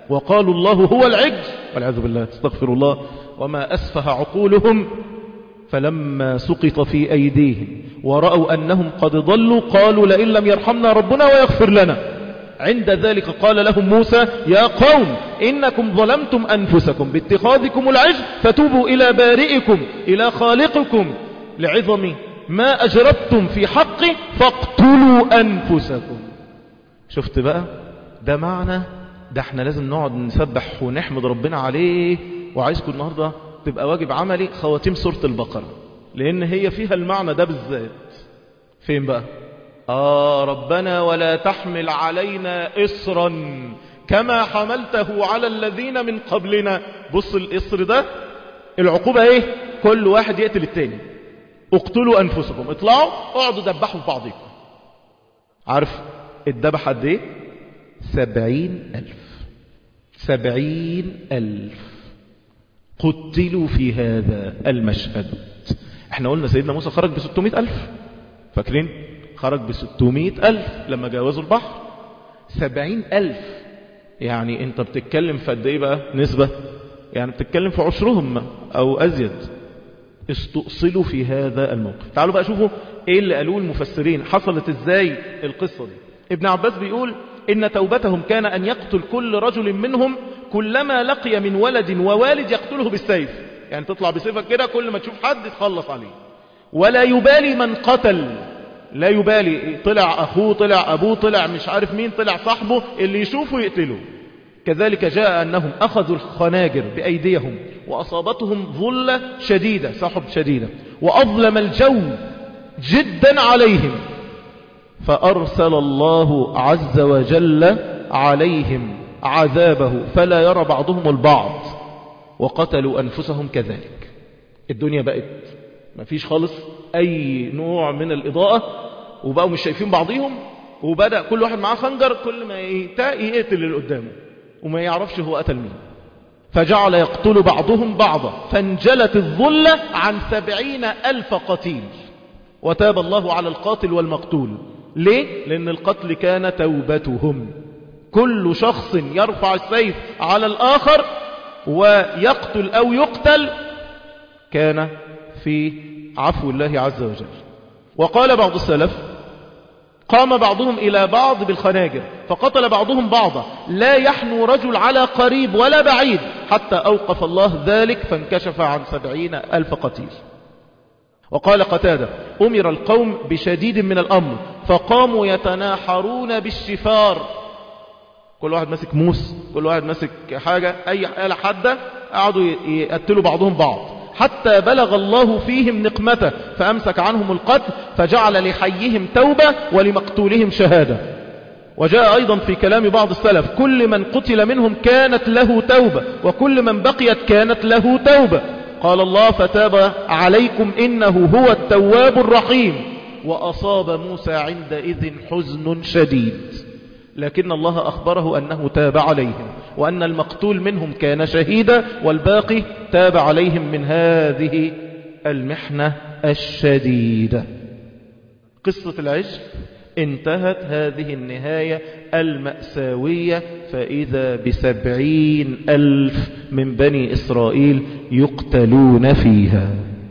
وقالوا الله هو العجل والعياذ بالله، استغفر الله، وما أسفه عقولهم فلما سقط في أيديهم ورأوا أنهم قد ضلوا قالوا لئن لم يرحمنا ربنا ويغفر لنا. عند ذلك قال لهم موسى يا قوم إنكم ظلمتم أنفسكم باتخاذكم العجل فتوبوا إلى بارئكم إلى خالقكم لعظم ما أجربتم في حقه فاقتلوا أنفسكم. شفت بقى ده معنى ده احنا لازم نقعد نسبح ونحمد ربنا عليه. وعايزكم النهاردة تبقى واجب عملي خواتيم سورة البقرة لأن هي فيها المعنى ده بالذات. فين بقى؟ آه ربنا ولا تحمل علينا إصرا كما حملته على الذين من قبلنا. بص الإصر ده العقوبة ايه؟ كل واحد يقتل التاني. اقتلوا أنفسكم، اطلعوا اقعدوا دبحوا في بعضكم. عارف الدبح قد ايه؟ سبعين ألف سبعين ألف قتلوا في هذا المشهد. احنا قلنا سيدنا موسى خرج بستمائة ألف، فاكرين؟ خرج بستمائة ألف لما جاوزوا البحر. سبعين ألف يعني انت بتتكلم في قد ايه بقى نسبة؟ يعني بتتكلم في عشرهم او ازيد. استؤصلوا في هذا الموقف. تعالوا بقى شوفوا ايه اللي قالوه المفسرين، حصلت ازاي القصة دي. ابن عباس بيقول إن توبتهم كان أن يقتل كل رجل منهم كلما لقي من ولد ووالد يقتله بالسيف. يعني تطلع بسيفك كده كل ما تشوف حد تخلص عليه، ولا يبالي من قتل. لا يبالي طلع أخوه طلع أبوه طلع مش عارف مين طلع صاحبه، اللي يشوفه يقتله. كذلك جاء أنهم أخذوا الخناجر بأيديهم وأصابتهم ظلة شديدة سحب شديدة وأظلم الجو جدا عليهم فأرسل الله عز وجل عليهم عذابه فلا يرى بعضهم البعض وقتلوا أنفسهم كذلك. الدنيا بقت ما فيش خالص أي نوع من الإضاءة وبقوا مش شايفين بعضهم، وبدأ كل واحد معاه خنجر كل ما يقتل اللي قدامه وما يعرفش هو قتل مين. فجعل يقتل بعضهم بعضا فانجلت الظلة عن سبعين ألف قتيل وتاب الله على القاتل والمقتول. ليه؟ لأن القتل كان توبتهم. كل شخص يرفع السيف على الآخر ويقتل أو يقتل كان في عفو الله عز وجل. وقال بعض السلف قام بعضهم إلى بعض بالخناجر فقتل بعضهم بعضا لا يحنو رجل على قريب ولا بعيد حتى أوقف الله ذلك فانكشف عن سبعين ألف قتيل. وقال قتادة أمر القوم بشديد من الأمر فقاموا يتناحرون بالشفار. كل واحد ماسك موس كل واحد ماسك حاجة أي حالة حادة قعدوا يقتلوا بعضهم بعض حتى بلغ الله فيهم نقمته فأمسك عنهم القتل فجعل لحيهم توبة ولمقتولهم شهادة. وجاء أيضا في كلام بعض السلف كل من قتل منهم كانت له توبة وكل من بقيت كانت له توبة. قال الله فتاب عليكم إنه هو التواب الرحيم. وأصاب موسى عندئذ حزن شديد لكن الله أخبره أنه تاب عليهم وأن المقتول منهم كان شهيدا والباقي تاب عليهم من هذه المحنة الشديدة. قصة العجل انتهت هذه النهاية المأساوية فإذا بسبعين ألف من بني إسرائيل يقتلون فيها.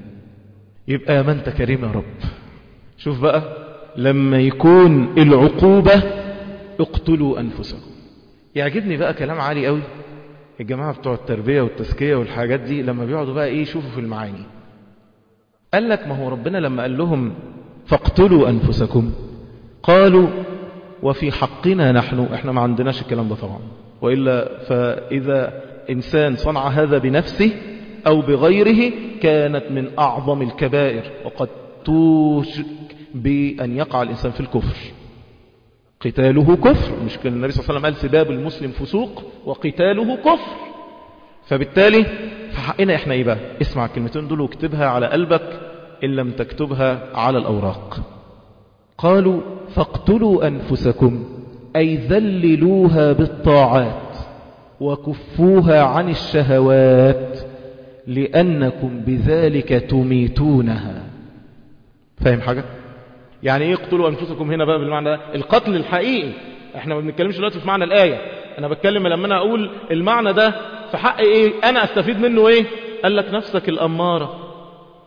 يبقى ما أنت كريم يا رب. شوف بقى لما يكون العقوبة اقتلوا أنفسكم. يعجبني بقى كلام عالي قوي الجماعة بتوع التربية والتزكية والحاجات دي لما بيقعدوا بقى ايه يشوفوا في المعاني. قال لك ما هو ربنا لما قال لهم فاقتلوا أنفسكم قالوا وفي حقنا نحن. احنا ما عندناش الكلام ده طبعا، وإلا فإذا إنسان صنع هذا بنفسه أو بغيره كانت من أعظم الكبائر وقد توشك بأن يقع الإنسان في الكفر. قتاله كفر، مش كان النبي صلى الله عليه وسلم قال سباب المسلم فسوق وقتاله كفر. فبالتالي في حقنا احنا ايه بقى؟ اسمع الكلمتين دول واكتبها على قلبك إن لم تكتبها على الأوراق. قالوا فاقتلوا أنفسكم أي ذللوها بالطاعات وكفوها عن الشهوات لأنكم بذلك تميتونها. فاهم حاجة؟ يعني ايه اقتلوا أنفسكم هنا بقى بالمعنى ده؟ القتل الحقيقي. احنا ما بنتكلمش دلوقتي في معنى الآية، انا بتكلم لما انا اقول المعنى ده في حق ايه انا استفيد منه ايه؟ قال لك نفسك الأمارة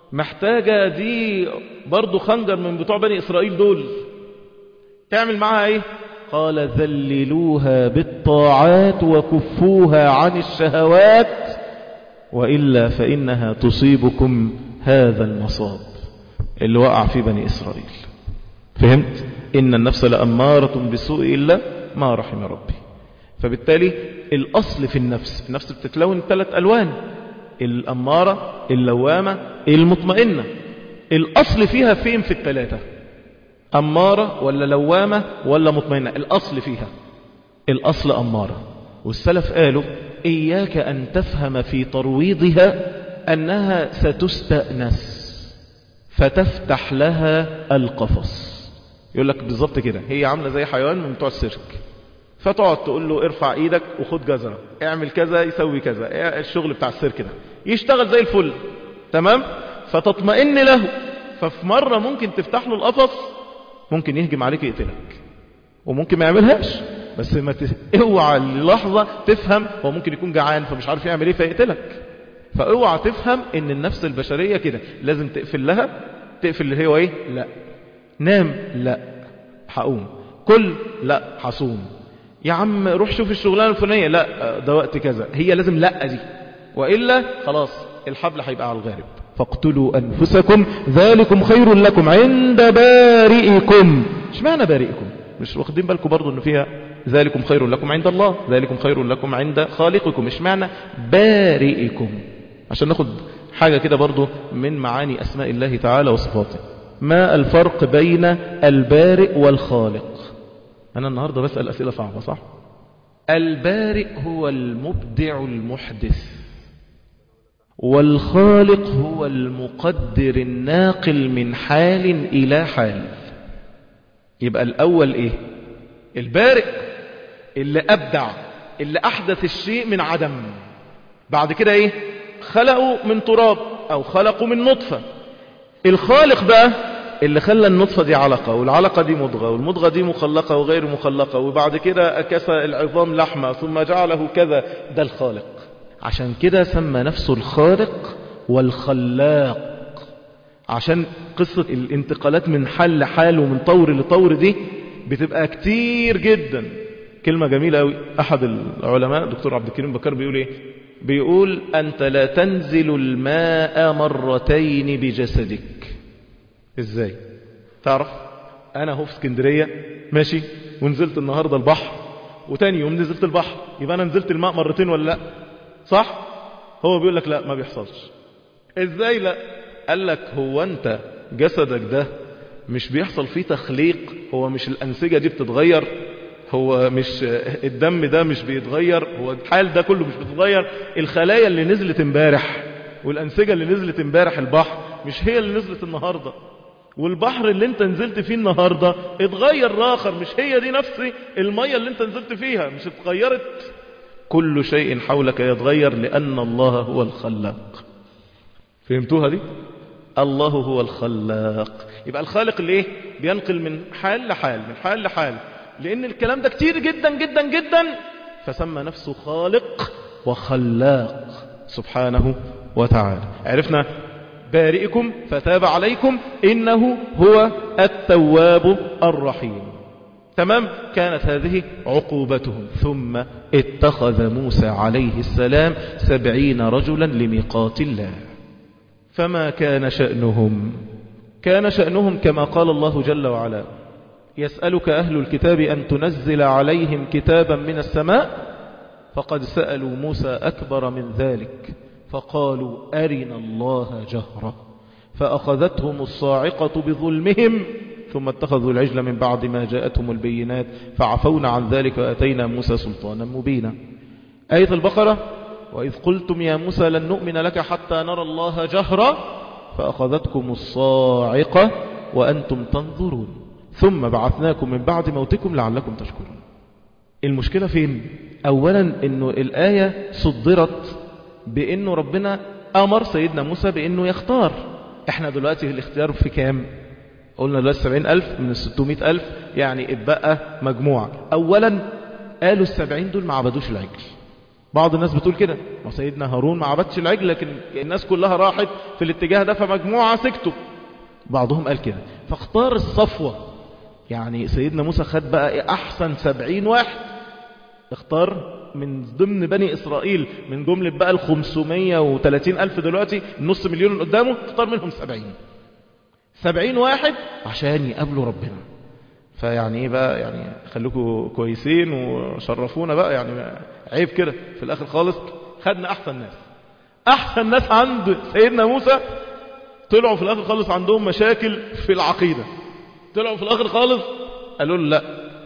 محتاجة دي برضو خنجر من بتوع بني إسرائيل دول، تعمل معها ايه؟ قال ذللوها بالطاعات وكفوها عن الشهوات وإلا فإنها تصيبكم هذا المصاب اللي وقع في بني إسرائيل. فهمت؟ إن النفس لأمارة بسوء إلا ما رحم ربي. فبالتالي الأصل في النفس، النفس بتتلون ثلاث ألوان: الأمارة، اللوامة، المطمئنة. الأصل فيها فين في الثلاثة؟ أمارة ولا لوامة ولا مطمئنة؟ الأصل فيها الأصل أمارة. والسلف قالوا إياك أن تفهم في ترويضها أنها ستستأنس فتفتح لها القفص. يقول لك بالضبط كده، هي عاملة زي حيوان من بتوع السيرك، فتقعد تقول له ارفع ايدك وخد جزرة، اعمل كذا يسوي كذا، الشغل بتاع السيرك ده يشتغل زي الفل، تمام؟ فتطمئن له. ففي مرة ممكن تفتح له القفص، ممكن يهجم عليك يقتلك، وممكن ما يعملهاش، بس ما ت... اوعى للحظة تفهم هو ممكن يكون جعان فمش عارف يعمل ايه فيقتلك. فاوعى تفهم ان النفس البشرية كده لازم تقفل لها. تقفل اللي هو ايه؟ لا. نام؟ لا هقوم. كل؟ لا هصوم. يا عم روح شوف الشغلانة الفلانية، لا ده وقت كذا. هي لازم لا دي، وإلا خلاص الحبل هيبقى على الغارب. فاقتلوا أنفسكم ذلكم خير لكم عند بارئكم. اشمعنى بارئكم؟ مش واخدين بالكم برضو انه فيها ذلكم خير لكم عند الله، ذلكم خير لكم عند خالقكم. اشمعنى بارئكم؟ عشان ناخد حاجة كده برضو من معاني أسماء الله تعالى وصفاته. ما الفرق بين البارئ والخالق؟ أنا النهاردة بسأل أسئلة صعبة صح؟ البارئ هو المبدع المحدث، والخالق هو المقدر الناقل من حال إلى حال. يبقى الأول إيه؟ البارئ اللي أبدع، اللي أحدث الشيء من عدم. بعد كده إيه؟ خلقوا من تراب أو خلقوا من نطفة. الخالق بقى اللي خلى النطفة دي علقة، والعلقة دي مضغة، والمضغة دي مخلقة وغير مخلقة، وبعد كده أكسى العظام لحمة ثم جعله كذا. ده الخالق. عشان كده سمى نفسه الخالق والخلاق، عشان قصة الانتقالات من حال لحال ومن طور لطور دي بتبقى كتير جدا. كلمة جميلة قوي، أحد العلماء دكتور عبد الكريم بكر بيقول إيه؟ بيقول أنت لا تنزل الماء مرتين بجسدك. إزاي؟ تعرف أنا هو في اسكندرية ماشي، ونزلت النهاردة البحر، وتاني يوم نزلت البحر، يبقى أنا نزلت الماء مرتين ولا لا؟ صح؟ هو بيقول لك لا ما بيحصلش. إزاي لا؟ قال لك هو أنت جسدك ده مش بيحصل فيه تخليق؟ هو مش الأنسجة دي بتتغير؟ هو مش الدم ده مش بيتغير؟ هو الحال ده كله مش بيتغير؟ الخلايا اللي نزلت امبارح والأنسجة اللي نزلت امبارح البحر مش هي اللي نزلت النهاردة، والبحر اللي انت نزلت فيه النهاردة اتغير آخر، مش هي دي نفس المية اللي انت نزلت فيها، مش اتغيرت. كل شيء حولك يتغير لأن الله هو الخلاق. فهمتوها دي؟ الله هو الخلاق. يبقى الخالق اللي ايه؟ بينقل من حال لحال، من حال لحال، لأن الكلام ده كتير جدا جدا جدا، فسمى نفسه خالق وخلاق سبحانه وتعالى. عرفنا بارئكم فتاب عليكم إنه هو التواب الرحيم. تمام؟ كانت هذه عقوبتهم. ثم اتخذ موسى عليه السلام سبعين رجلا لميقات الله. فما كان شأنهم؟ كان شأنهم كما قال الله جل وعلا: يسألك أهل الكتاب أن تنزل عليهم كتابا من السماء، فقد سألوا موسى أكبر من ذلك فقالوا أرنا الله جهرة فأخذتهم الصاعقة بظلمهم ثم اتخذوا العجل من بعد ما جاءتهم البينات فعفونا عن ذلك وأتينا موسى سلطانا مبينا. آية البقرة: وإذ قلتم يا موسى لن نؤمن لك حتى نرى الله جهرة فأخذتكم الصاعقة وأنتم تنظرون ثم بعثناكم من بعد موتكم لعلكم تشكرون. المشكلة فين؟ أولا إنه الآية صدرت بإنه ربنا أمر سيدنا موسى بإنه يختار. إحنا دلوقتي الاختيار في كام؟ قلنا دلوقتي سبعين ألف من الستمائة ألف، يعني اتبقى مجموعة. أولا قالوا السبعين دول ما عبدوش العجل، بعض الناس بتقول كده، وسيدنا هارون ما عبدش العجل لكن الناس كلها راحت في الاتجاه ده فمجموعة سكتوا. بعضهم قال كده، فاختار الصفوة. يعني سيدنا موسى خد بقى احسن سبعين واحد، اختار من ضمن بني اسرائيل من جملة بقى الخمسمية وثلاثين الف دلوقتي النص مليون اللي قدامه، اختار منهم سبعين سبعين واحد عشان يقابلوا ربنا. فيعني ايه بقى، يعني خلوكوا كويسين وشرفونا بقى، يعني عيب كده في الاخر خالص خدنا احسن ناس. احسن ناس عند سيدنا موسى طلعوا في الاخر خالص عندهم مشاكل في العقيدة، طلعوا في الاخر خالص قالوا له لا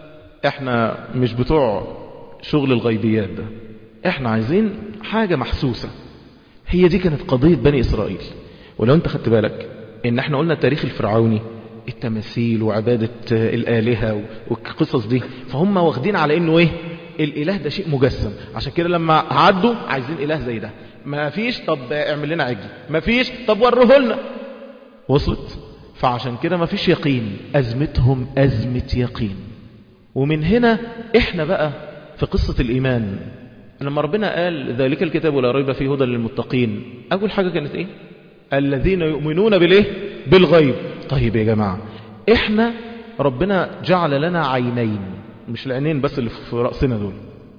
احنا مش بتوع شغل الغيبيات ده، احنا عايزين حاجة محسوسة. هي دي كانت قضية بني اسرائيل. ولو انت خدت بالك ان احنا قلنا التاريخ الفرعوني التماثيل وعبادة الآلهة والقصص دي، فهم واخدين على انه ايه، الاله ده شيء مجسم. عشان كده لما عدوا عايزين اله زي ده، ما فيش طب اعمل لنا عجل، ما فيش طب وروه لنا. وصلت؟ فعشان كده ما فيش يقين، ازمتهم ازمة يقين. ومن هنا احنا بقى في قصة الايمان، لما ربنا قال ذلك الكتاب لا ريب فيه هدى للمتقين، اول حاجة كانت ايه؟ الذين يؤمنون بالايه؟ بالغيب. طيب يا جماعة، احنا ربنا جعل لنا عينين، مش العينين بس اللي في رأسنا دول،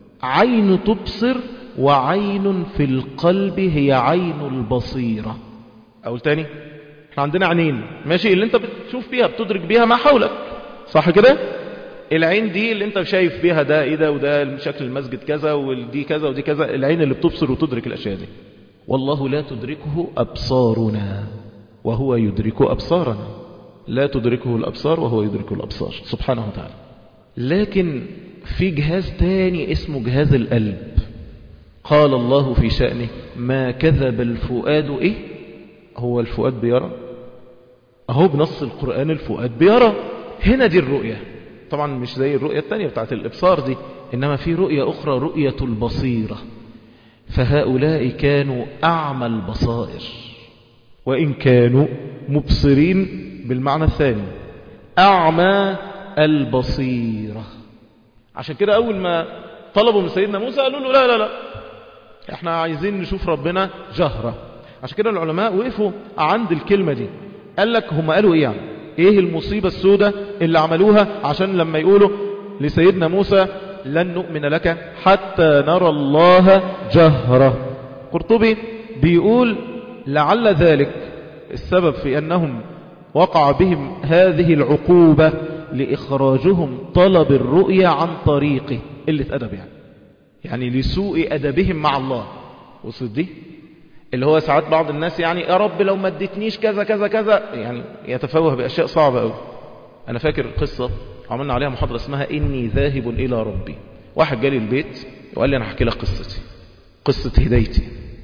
عين تبصر وعين في القلب هي عين البصيرة. اقول تاني، احنا عندنا عينين ماشي، اللي انت بتشوف بيها بتدرك بيها ما حولك، صح كده؟ العين دي اللي انت شايف بيها ده ايه ده، وده شكل المسجد كذا ودي كذا ودي كذا، العين اللي بتبصر وتدرك الاشياء دي. والله لا تدركه أبصارنا وهو يدرك أبصارنا، لا تدركه الأبصار وهو يدرك الأبصار سبحانه وتعالى. لكن في جهاز تاني اسمه جهاز القلب، قال الله في شأنه ما كذب الفؤاد ايه، هو الفؤاد بيرى، اهو بنص القرآن الفؤاد بيرى. هنا دي الرؤية، طبعا مش زي الرؤية التانية بتاعت الإبصار دي، إنما في رؤية أخرى رؤية البصيرة. فهؤلاء كانوا أعمى البصائر وإن كانوا مبصرين بالمعنى الثاني، أعمى البصيرة. عشان كده أول ما طلبوا من سيدنا موسى قالوا له لا لا لا احنا عايزين نشوف ربنا جهرة. عشان كده العلماء وقفوا عند الكلمة دي، قال لك هم قالوا ايه يعني، ايه المصيبة السوداء اللي عملوها عشان لما يقولوا لسيدنا موسى لن نؤمن لك حتى نرى الله جهرة. قرطبي بيقول لعل ذلك السبب في أنهم وقع بهم هذه العقوبة لإخراجهم طلب الرؤية عن طريقه، قلة أدب يعني، يعني لسوء أدبهم مع الله. وصلت دي اللي هو ساعات بعض الناس يعني يا رب لو ما اديتنيش كذا كذا كذا، يعني يتفوه بأشياء صعبة أوي. أنا فاكر قصة عملنا عليها محاضرة اسمها إني ذاهب إلى ربي. واحد جالي البيت وقال لي أنا هحكي لك قصتي، قصة هدايتي.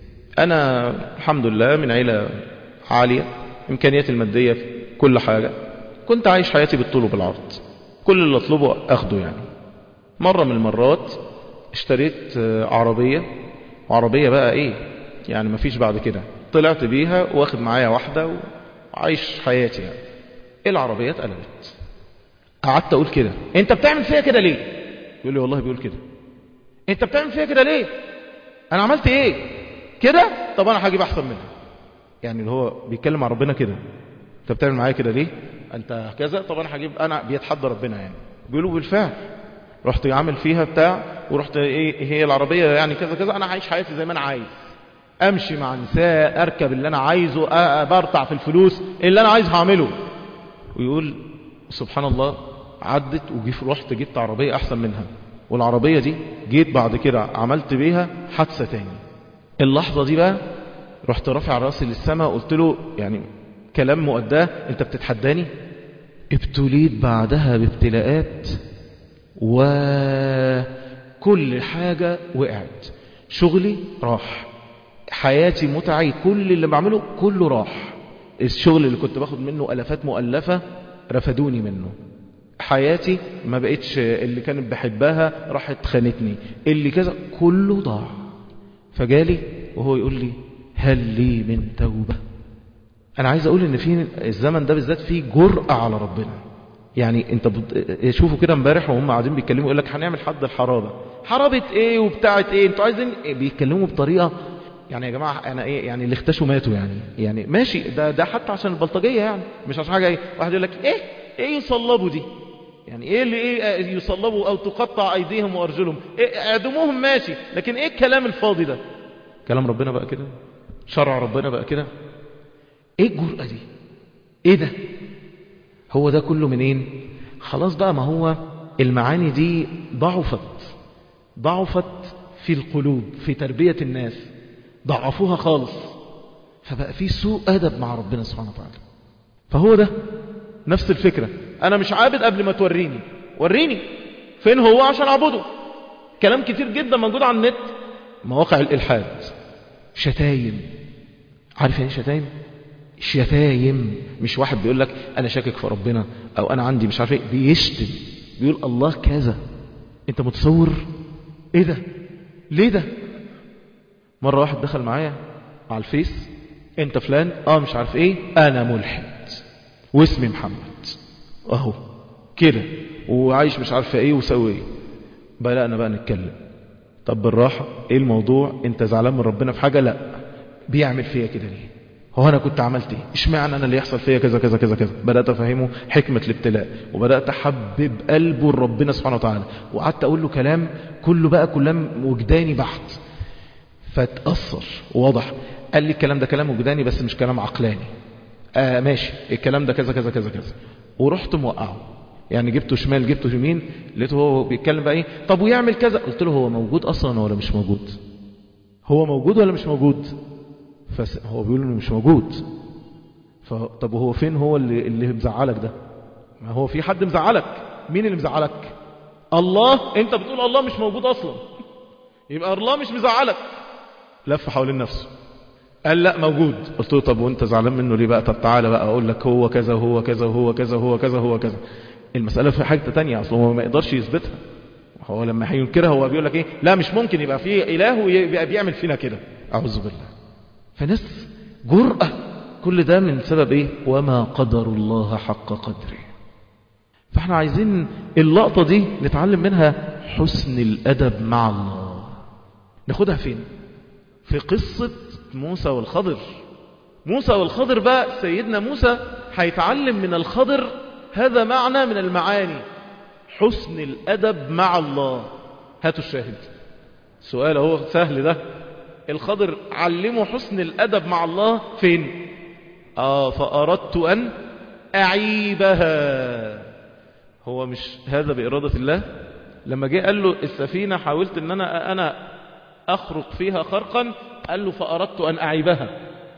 أنا الحمد لله من عيلة عالية، إمكانياتي المادية في كل حاجة، كنت عايش حياتي بالطول وبالعرض، كل اللي أطلبه أخده. يعني مرة من المرات اشتريت عربية، وعربية بقى إيه يعني مفيش بعد كده، طلعت بيها واخد معايا واحدة وعايش حياتي. يعني العربية اتقلبت. قعدت أقول كده أنت بتعمل فيها كده ليه؟ يقول لي والله بيقول كده. أنت بتعمل فيها كده ليه؟ أنا عملت إيه؟ كده؟ طب أنا هجيب أحسن منها. يعني اللي هو بيتكلم مع ربنا كده، أنت بتعمل معايا كده ليه؟ أنت كذا، طب أنا هجيب، أنا بيتحدى ربنا يعني. بيقولوا بالفعل رحت عامل فيها بتاع، ورحت إيه هي العربية يعني كذا كذا، أنا عايش حياتي زي ما أنا عايز، أمشي مع نساء، أركب اللي أنا عايزه، برطع في الفلوس اللي أنا عايز هعمله. ويقول سبحان الله عدت وجيت رحت جبت عربية أحسن منها، والعربية دي جيت بعد كده عملت بيها حادثة تاني. اللحظة دي بقى رحت رافع راسي للسماء قلت له يعني كلام مؤداه، أنت بتتحداني؟ ابتليت بعدها بابتلاءات وكل حاجة وقعت، شغلي راح، حياتي متعي، كل اللي بعمله كله راح. الشغل اللي كنت باخد منه ألفات مؤلفة رفدوني منه، حياتي ما بقتش اللي كانت بحبها راحت خانتني، اللي كذا كله ضاع. فجالي وهو يقول لي هل لي من توبة؟ أنا عايز أقول إن في الزمن ده بالذات فيه جرأة على ربنا. يعني أنت شوفوا كده امبارح وهم قاعدين بيتكلموا يقول لك هنعمل حد الحرارة، حرابة ايه وبتاعت ايه، انتوا عايزين إيه؟ بيتكلموا بطريقة يعني يا جماعة انا ايه يعني اللي اختشوا ماتوا يعني يعني ماشي ده ده حتى عشان البلطجية يعني مش عشان حاجة. ايه واحد يقول لك ايه ايه يصلبوا دي يعني ايه اللي ايه يصلبوا او تقطع ايديهم وارجلهم، إيه اعدموهم ماشي، لكن ايه الكلام الفاضي ده؟ كلام ربنا بقى كده؟ شرع ربنا بقى كده؟ ايه الجرأة دي؟ ايه ده؟ هو ده كله منين؟ خلاص بقى، ما هو المعاني دي ضعفت ضعفت في القلوب، في تربية الناس ضعفوها خالص، فبقى في سوء أدب مع ربنا سبحانه وتعالى. فهو ده نفس الفكرة، أنا مش عابد قبل ما توريني، وريني فين هو عشان أعبده. كلام كتير جدا موجود على النت، مواقع الإلحاد، شتايم. عارف يعني شتايم؟ شتايم، مش واحد بيقول لك أنا شاكك في ربنا أو أنا عندي مش عارف ايه، بيشتم بيقول الله كذا. أنت متصور إيه ده؟ ليه ده؟ مرة واحد دخل معايا على الفيس، أنت فلان؟ آه مش عارف إيه، أنا ملحد واسمي محمد أهو كده وعايش مش عارف إيه وسوي إيه. بدأنا بقى نتكلم، طب بالراحة إيه الموضوع؟ أنت زعلان من ربنا في حاجة؟ لا. بيعمل فيا كده ليه؟ هو أنا كنت عملت إيه؟ إشمعنى أنا اللي يحصل فيا كذا كذا كذا كذا؟ بدأت أفهمه حكمة الابتلاء، وبدأت أحبب قلبه لربنا سبحانه وتعالى، وقعدت أقول له كلام كله بقى كلام وجداني بحت، فتأثر وواضح. قال لي الكلام ده كلام وجداني بس مش كلام عقلاني. آه ماشي، الكلام ده كذا كذا كذا كذا، ورحت موقعه يعني، جبته شمال جبته يمين، لقيته هو بيتكلم بقى ايه، طب ويعمل كذا. قلت له هو موجود اصلا ولا مش موجود؟ هو موجود ولا مش موجود؟ فهو بيقول انه مش موجود. طب وهو فين هو اللي اللي مزعلك ده؟ ما هو في حد مزعلك. مين اللي مزعلك؟ الله. انت بتقول الله مش موجود اصلا، يبقى الله مش مزعلك. لف حوالين نفسه، قال لا موجود. قلت له طب وانت زعلان منه ليه بقى؟ طب تعالى بقى اقول لك هو كذا وهو كذا وهو كذا وهو كذا وهو كذا. المسألة في حاجة تانية، اصلا هو ما يقدرش يثبتها. هو لما هينكرها هو بيقول لك ايه، لا مش ممكن يبقى فيه اله ويبقى بيعمل فينا كده، اعوذ بالله. فناس جرأة، كل ده من سبب ايه؟ وما قدر الله حق قدره. فاحنا عايزين اللقطة دي نتعلم منها حسن الادب مع الله. ناخدها فين؟ في قصة موسى والخضر. موسى والخضر بقى، سيدنا موسى هيتعلم من الخضر هذا معنى من المعاني، حسن الأدب مع الله. هاتوا الشاهد، سؤال هو سهل ده. الخضر علمه حسن الأدب مع الله فين؟ آه فأردت أن أعيبها. هو مش هذا بإرادة الله؟ لما جاء قال له السفينة حاولت أن أنا, أنا أخرق فيها خرقا، قال له فأردت أن أعيبها.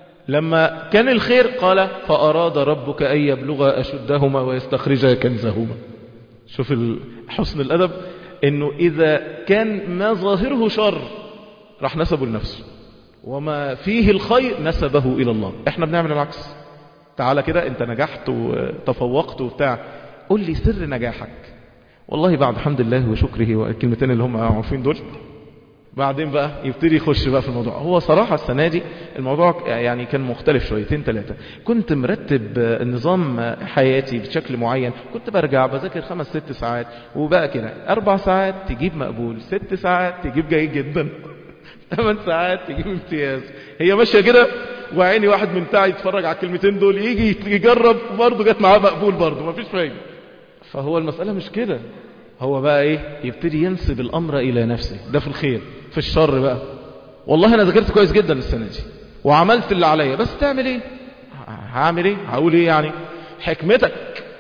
لما كان الخير قال فأراد ربك أن يبلغ أشدهما ويستخرج كنزهما. شوف حسن الأدب، إنه إذا كان ما ظاهره شر راح نسبه لنفسه، وما فيه الخير نسبه إلى الله. إحنا بنعمل العكس. تعالى كده أنت نجحت وتفوقت وبتاع، قل لي سر نجاحك. والله بعد حمد الله وشكره والكلمتين اللي هم عارفين دول، بعدين بقى يبتدي يخش بقى في الموضوع. هو صراحة السنة دي الموضوع يعني كان مختلف شويتين ثلاثة. كنت مرتب نظام حياتي بشكل معين، كنت برجع بذاكر خمس ست ساعات، وبقى كده أربع ساعات تجيب مقبول، ست ساعات تجيب جيد جدا، ثمان ساعات تجيب امتياز. هي ماشية كده، وعيني واحد من بتاعي يتفرج على الكلمتين دول، يجي يجرب برضه جت معاه مقبول برضه، مفيش فايدة. فهو المسألة مش كده. هو بقى ايه؟ يبتدي ينسب الامر الى نفسه. ده في الخير. في الشر بقى، والله انا ذاكرت كويس جدا السنة دي وعملت اللي عليا، بس تعمل ايه؟ هعمل ايه؟ هقول ايه يعني؟ حكمتك.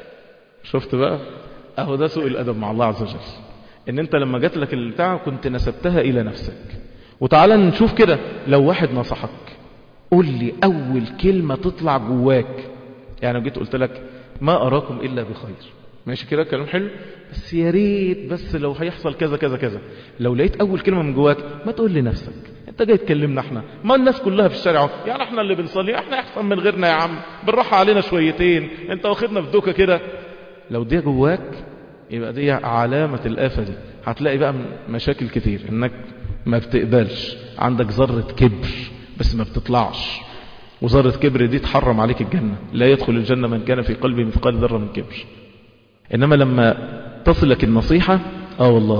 شفت بقى؟ اهو ده سوء الادب مع الله عز وجل، ان انت لما جات لك البتاع كنت نسبتها الى نفسك. وتعالى نشوف كده، لو واحد نصحك قول لي اول كلمة تطلع جواك. يعني لو جيت قلت لك ما اراكم الا بخير، ماشي كده كلام حلو، بس يا ريت بس لو هيحصل كذا كذا كذا. لو لقيت اول كلمة من جواك، ما تقول لنفسك انت جاي تكلمنا احنا؟ ما الناس كلها في الشارع يعني، احنا اللي بنصلي، احنا احسن من غيرنا يا عم، بالراحة علينا شويتين، انت واخدنا في دوكة كده. لو دي جواك يبقى دي علامة الآفة دي. هتلاقي بقى مشاكل كتير، انك ما بتقبلش، عندك ذرة كبر بس ما بتطلعش، وذرة كبر دي تحرم عليك الجنة. لا يدخل الجنة من كان في قلبه مثقال ذرة من كبر. إنما لما تصلك النصيحة، آه والله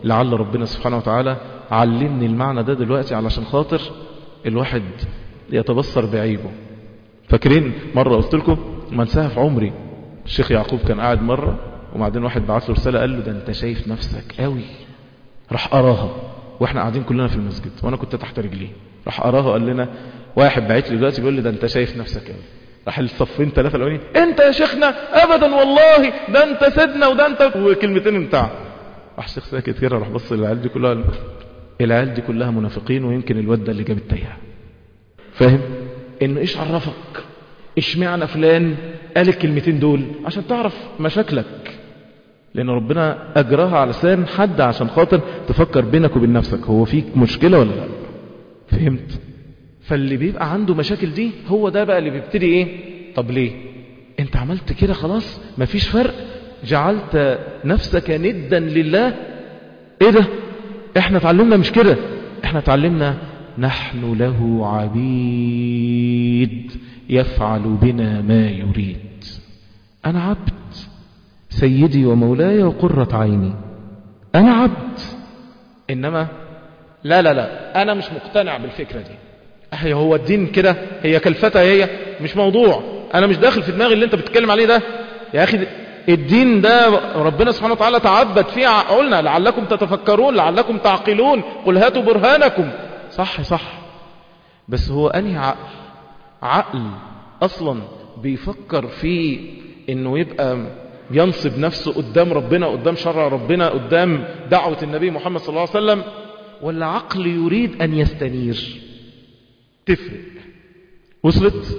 لعل ربنا سبحانه وتعالى علمني المعنى ده دلوقتي علشان خاطر الواحد يتبصر بعيبه. فاكرين مرة قلت لكم ما انساها في عمري، الشيخ يعقوب كان قاعد مرة وبعدين واحد بعت له رسالة قال له ده انت شايف نفسك قوي، راح قراها واحنا قاعدين كلنا في المسجد وانا كنت تحت رجليه، راح قراها قال لنا واحد بعت لي دلوقتي بيقول لي ده انت شايف نفسك قوي. راح الصفين ثلاثة الاولين انت يا شيخنا ابدا والله ده انت سيدنا وده انت وكلمتين بتاع. راح الشيخ ساكت كده، راح بص للعيال دي كلها، العيال دي كلها منافقين ويمكن الواد ده اللي جاب التايهه. فاهم انه ايش عرفك ايش معنى فلان قال الكلمتين دول عشان تعرف مشاكلك، لان ربنا اجراها على لسان حد عشان خاطر تفكر بينك وبين نفسك هو فيك مشكله ولا لا. فهمت؟ فاللي بيبقى عنده مشاكل دي هو ده بقى اللي بيبتدي ايه، طب ليه انت عملت كده خلاص مفيش فرق، جعلت نفسك ندا لله. ايه ده احنا اتعلمنا مش كده، احنا اتعلمنا نحن له عبيد يفعل بنا ما يريد. انا عبد سيدي ومولاي وقرة عيني، انا عبد. انما لا لا لا انا مش مقتنع بالفكرة دي، هي هو الدين كده، هي كلفتها، هي مش موضوع، انا مش داخل في دماغي اللي انت بتتكلم عليه ده يا اخي. الدين ده ربنا سبحانه وتعالى تعبد فيه، قلنا لعلكم تتفكرون لعلكم تعقلون قل هاتوا برهانكم. صح صح، بس هو انهي عقل؟ عقل اصلا بيفكر في انه يبقى ينصب نفسه قدام ربنا، قدام شرع ربنا، قدام دعوة النبي محمد صلى الله عليه وسلم، ولا عقل يريد ان يستنير؟ تفرق. وصلت؟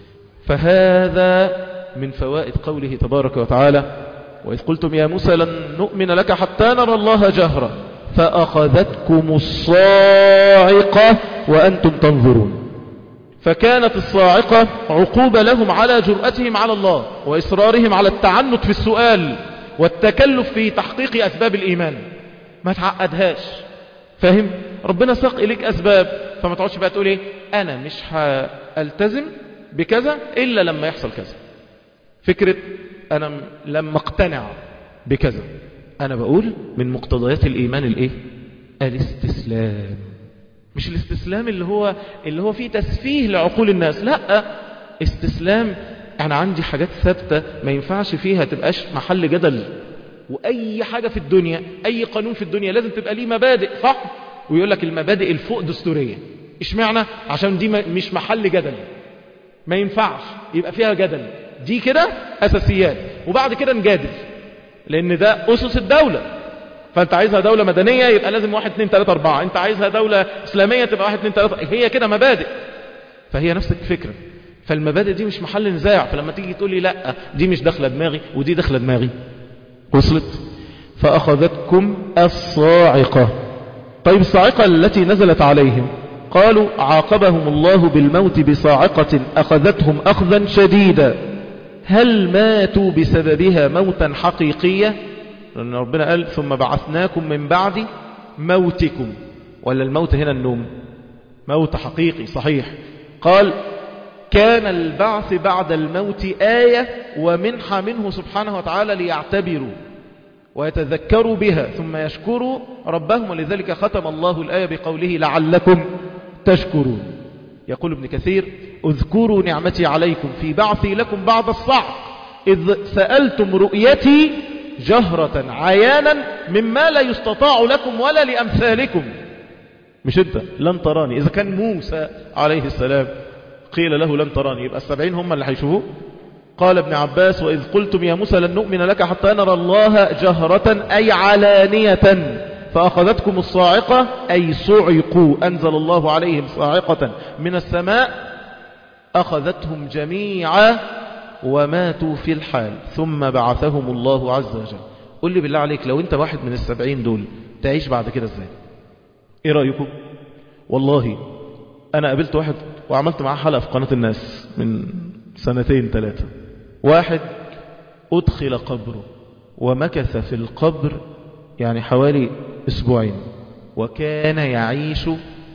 فهذا من فوائد قوله تبارك وتعالى وإذ قلتم يا موسى لن نؤمن لك حتى نرى الله جهرا فأخذتكم الصاعقة وأنتم تنظرون. فكانت الصاعقة عقوبة لهم على جرأتهم على الله وإصرارهم على التعنت في السؤال والتكلف في تحقيق أسباب الإيمان. ما تعقدهاش، فاهم؟ ربنا ساق إليك أسباب، فما تقعدش بقى تقول إيه أنا مش هالتزم بكذا إلا لما يحصل كذا. فكرة أنا لما اقتنع بكذا، أنا بقول من مقتضيات الإيمان الإيه؟ الاستسلام. مش الاستسلام اللي هو اللي هو فيه تسفيه لعقول الناس، لا، استسلام أنا عندي حاجات ثابتة ما ينفعش فيها تبقاش محل جدل. وأي حاجة في الدنيا، أي قانون في الدنيا لازم تبقى ليه مبادئ، صح؟ ويقول لك المبادئ الفوق دستورية. إيش معنى؟ عشان دي مش محل جدل، ما ينفعش يبقى فيها جدل، دي كده أساسيات، وبعد كده نجادل، لأن ده أسس الدولة. فأنت عايزها دولة مدنية يبقى لازم واحد اتنين تلاتة أربعة، أنت عايزها دولة إسلامية تبقى واحد اتنين تلاتة، هي كده مبادئ. فهي نفس الفكرة، فالمبادئ دي مش محل نزاع. فلما تيجي تقول لي لا دي مش داخلة دماغي ودي داخلة دماغي، وصلت؟ فأخذتكم الصاعقة. طيب الصاعقة التي نزلت عليهم قالوا عاقبهم الله بالموت بصاعقة أخذتهم أخذا شديدا. هل ماتوا بسببها موتا حقيقية؟ لأن ربنا قال ثم بعثناكم من بعد موتكم، ولا الموت هنا النوم؟ موت حقيقي صحيح. قال كان البعث بعد الموت آية ومنحة منه سبحانه وتعالى ليعتبروا ويتذكروا بها ثم يشكروا ربهم، ولذلك ختم الله الآية بقوله لعلكم تشكرون. يقول ابن كثير اذكروا نعمتي عليكم في بعثي لكم بعد الصعق إذ سألتم رؤيتي جهرة عيانا مما لا يستطاع لكم ولا لأمثالكم. مش انت لن تراني، إذا كان موسى عليه السلام قيل له لن تراني يبقى السبعين هم اللي هيشوفوه. قال ابن عباس وإذ قلتم يا موسى لن نؤمن لك حتى نرى الله جهرة أي علانية فأخذتكم الصاعقة أي صعقوا، أنزل الله عليهم صاعقة من السماء أخذتهم جميعا وماتوا في الحال ثم بعثهم الله عز وجل. قل لي بالله عليك لو انت واحد من السبعين دول تعيش بعد كده ازاي؟ ايه رأيكم؟ والله انا قابلت واحد وعملت معاه حلقة في قناة الناس من سنتين ثلاثة، واحد أدخل قبره ومكث في القبر يعني حوالي أسبوعين وكان يعيش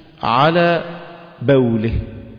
على بوله.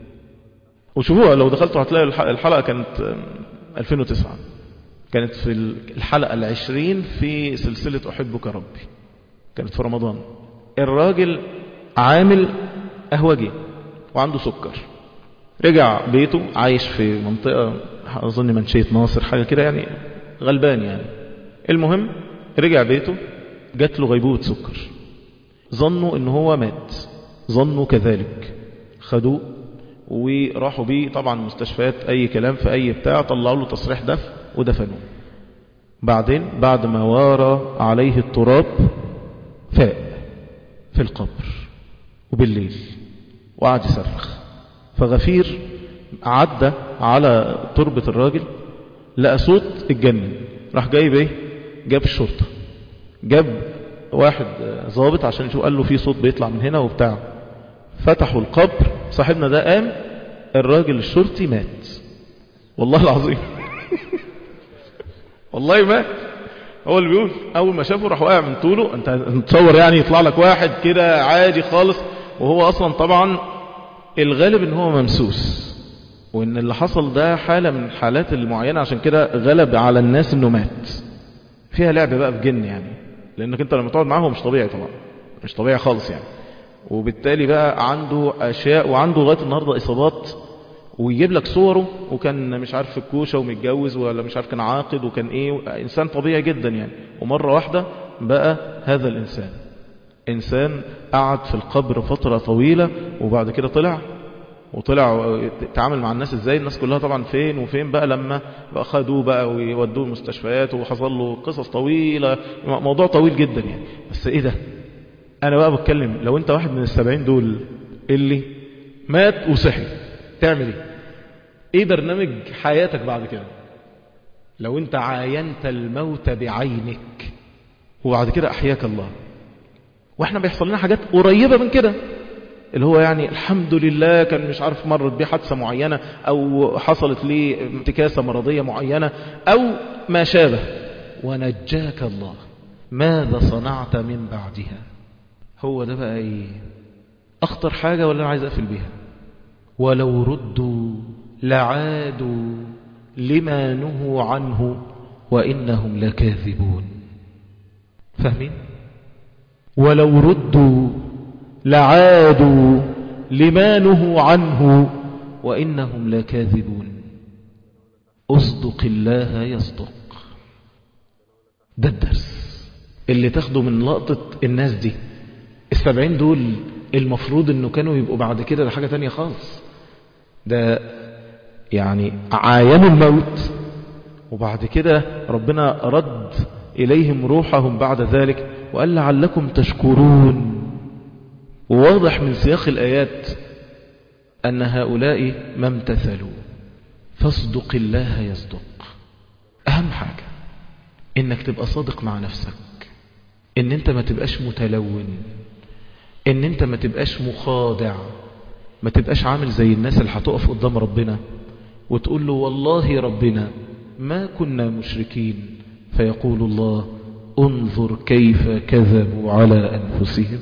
وشوفوها لو دخلتوا هتلاقي الحلقة كانت ألفين وتسعة، كانت في الحلقة العشرين في سلسلة أحبك ربي، كانت في رمضان. الراجل عامل قهوجي وعنده سكر، رجع بيته، عايش في منطقة أظن منشية ناصر حاجة كده يعني، غلبان يعني. المهم رجع بيته، جات له غيبوبة سكر، ظنوا ان هو مات، ظنوا كذلك، خدوه وراحوا بيه طبعا مستشفيات اي كلام في اي بتاع، طلعوا له تصريح دفن ودفنوه. بعدين بعد ما وارى عليه التراب فاق في القبر وبالليل وقعد يصرخ. فغفير عدى على تربة الراجل، لقى صوت اتجنن، راح جايب ايه، جاب الشرطة، جاب واحد ضابط عشان يشوف، قال له في صوت بيطلع من هنا وبتاع. فتحوا القبر، صاحبنا ده قام، الراجل الشرطي مات والله العظيم والله مات. هو اللي بيقول اول ما شافه راح واقع من طوله. انت تصور يعني يطلع لك واحد كده عادي خالص، وهو اصلا طبعا الغالب ان هو ممسوس، وان اللي حصل ده حالة من الحالات المعينة، عشان كده غلب على الناس انه مات. فيها لعب بقى بجن يعني، لانك انت لما تقعد معاه هو مش طبيعي طبعا، مش طبيعي خالص يعني. وبالتالي بقى عنده اشياء، وعنده لغايه النهارده اصابات، ويجيب لك صوره، وكان مش عارف في الكوشه ومتجوز ولا مش عارف كان عاقد وكان ايه، انسان طبيعي جدا يعني. ومره واحده بقى هذا الانسان، انسان قعد في القبر فتره طويله، وبعد كده طلع وطلع تعامل مع الناس ازاي. الناس كلها طبعا فين وفين بقى لما بقى خدوه بقى ويودوه المستشفيات، وحصل له قصص طويلة، موضوع طويل جدا يعني. بس ايه ده، انا بقى بتكلم لو انت واحد من السبعين دول اللي مات وصحي، تعمل ايه؟ ايه برنامج حياتك بعد كده لو انت عاينت الموت بعينك وبعد كده احياك الله؟ واحنا بيحصل لنا حاجات قريبة من كده، اللي هو يعني الحمد لله كان مش عارف مرت بيه حادثة معينة، او حصلت ليه انتكاسة مرضية معينة او ما شابه، ونجاك الله، ماذا صنعت من بعدها؟ هو ده بقى ايه اخطر حاجة ولا انا عايز اقفل بيها؟ ولو ردوا لعادوا لما نهوا عنه وإنهم لكاذبون. فاهمين؟ ولو ردوا لعادوا لما نهوا عنه وإنهم لكاذبون. أصدق الله يصدق. ده الدرس اللي تاخده من لقطة الناس دي. السبعين دول المفروض انه كانوا يبقوا بعد كده لحاجة تانية خالص. ده يعني عاينوا الموت، وبعد كده ربنا رد إليهم روحهم بعد ذلك وقال لعلكم تشكرون. وواضح من سياق الآيات أن هؤلاء ما امتثلوا. فاصدق الله يصدق. أهم حاجة إنك تبقى صادق مع نفسك، إن أنت ما تبقاش متلون، إن أنت ما تبقاش مخادع، ما تبقاش عامل زي الناس اللي هتقف قدام ربنا وتقول له والله ربنا ما كنا مشركين، فيقول الله انظر كيف كذبوا على أنفسهم.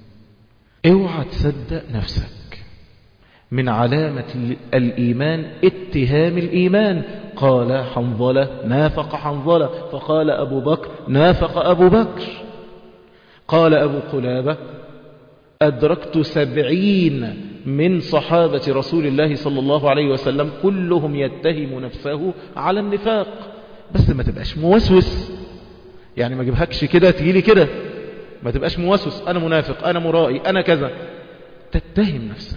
اوعى تصدق نفسك. من علامة الإيمان اتهام الإيمان. قال حنظلة نافق حنظلة، فقال أبو بكر نافق أبو بكر. قال أبو قلابة أدركت سبعين من صحابة رسول الله صلى الله عليه وسلم كلهم يتهم نفسه على النفاق. بس ما تبقاش موسوس، يعني ما جيبهكش كده تجيلي كده، ما تبقاش موسوس أنا منافق أنا مرائي أنا كذا، تتهم نفسك.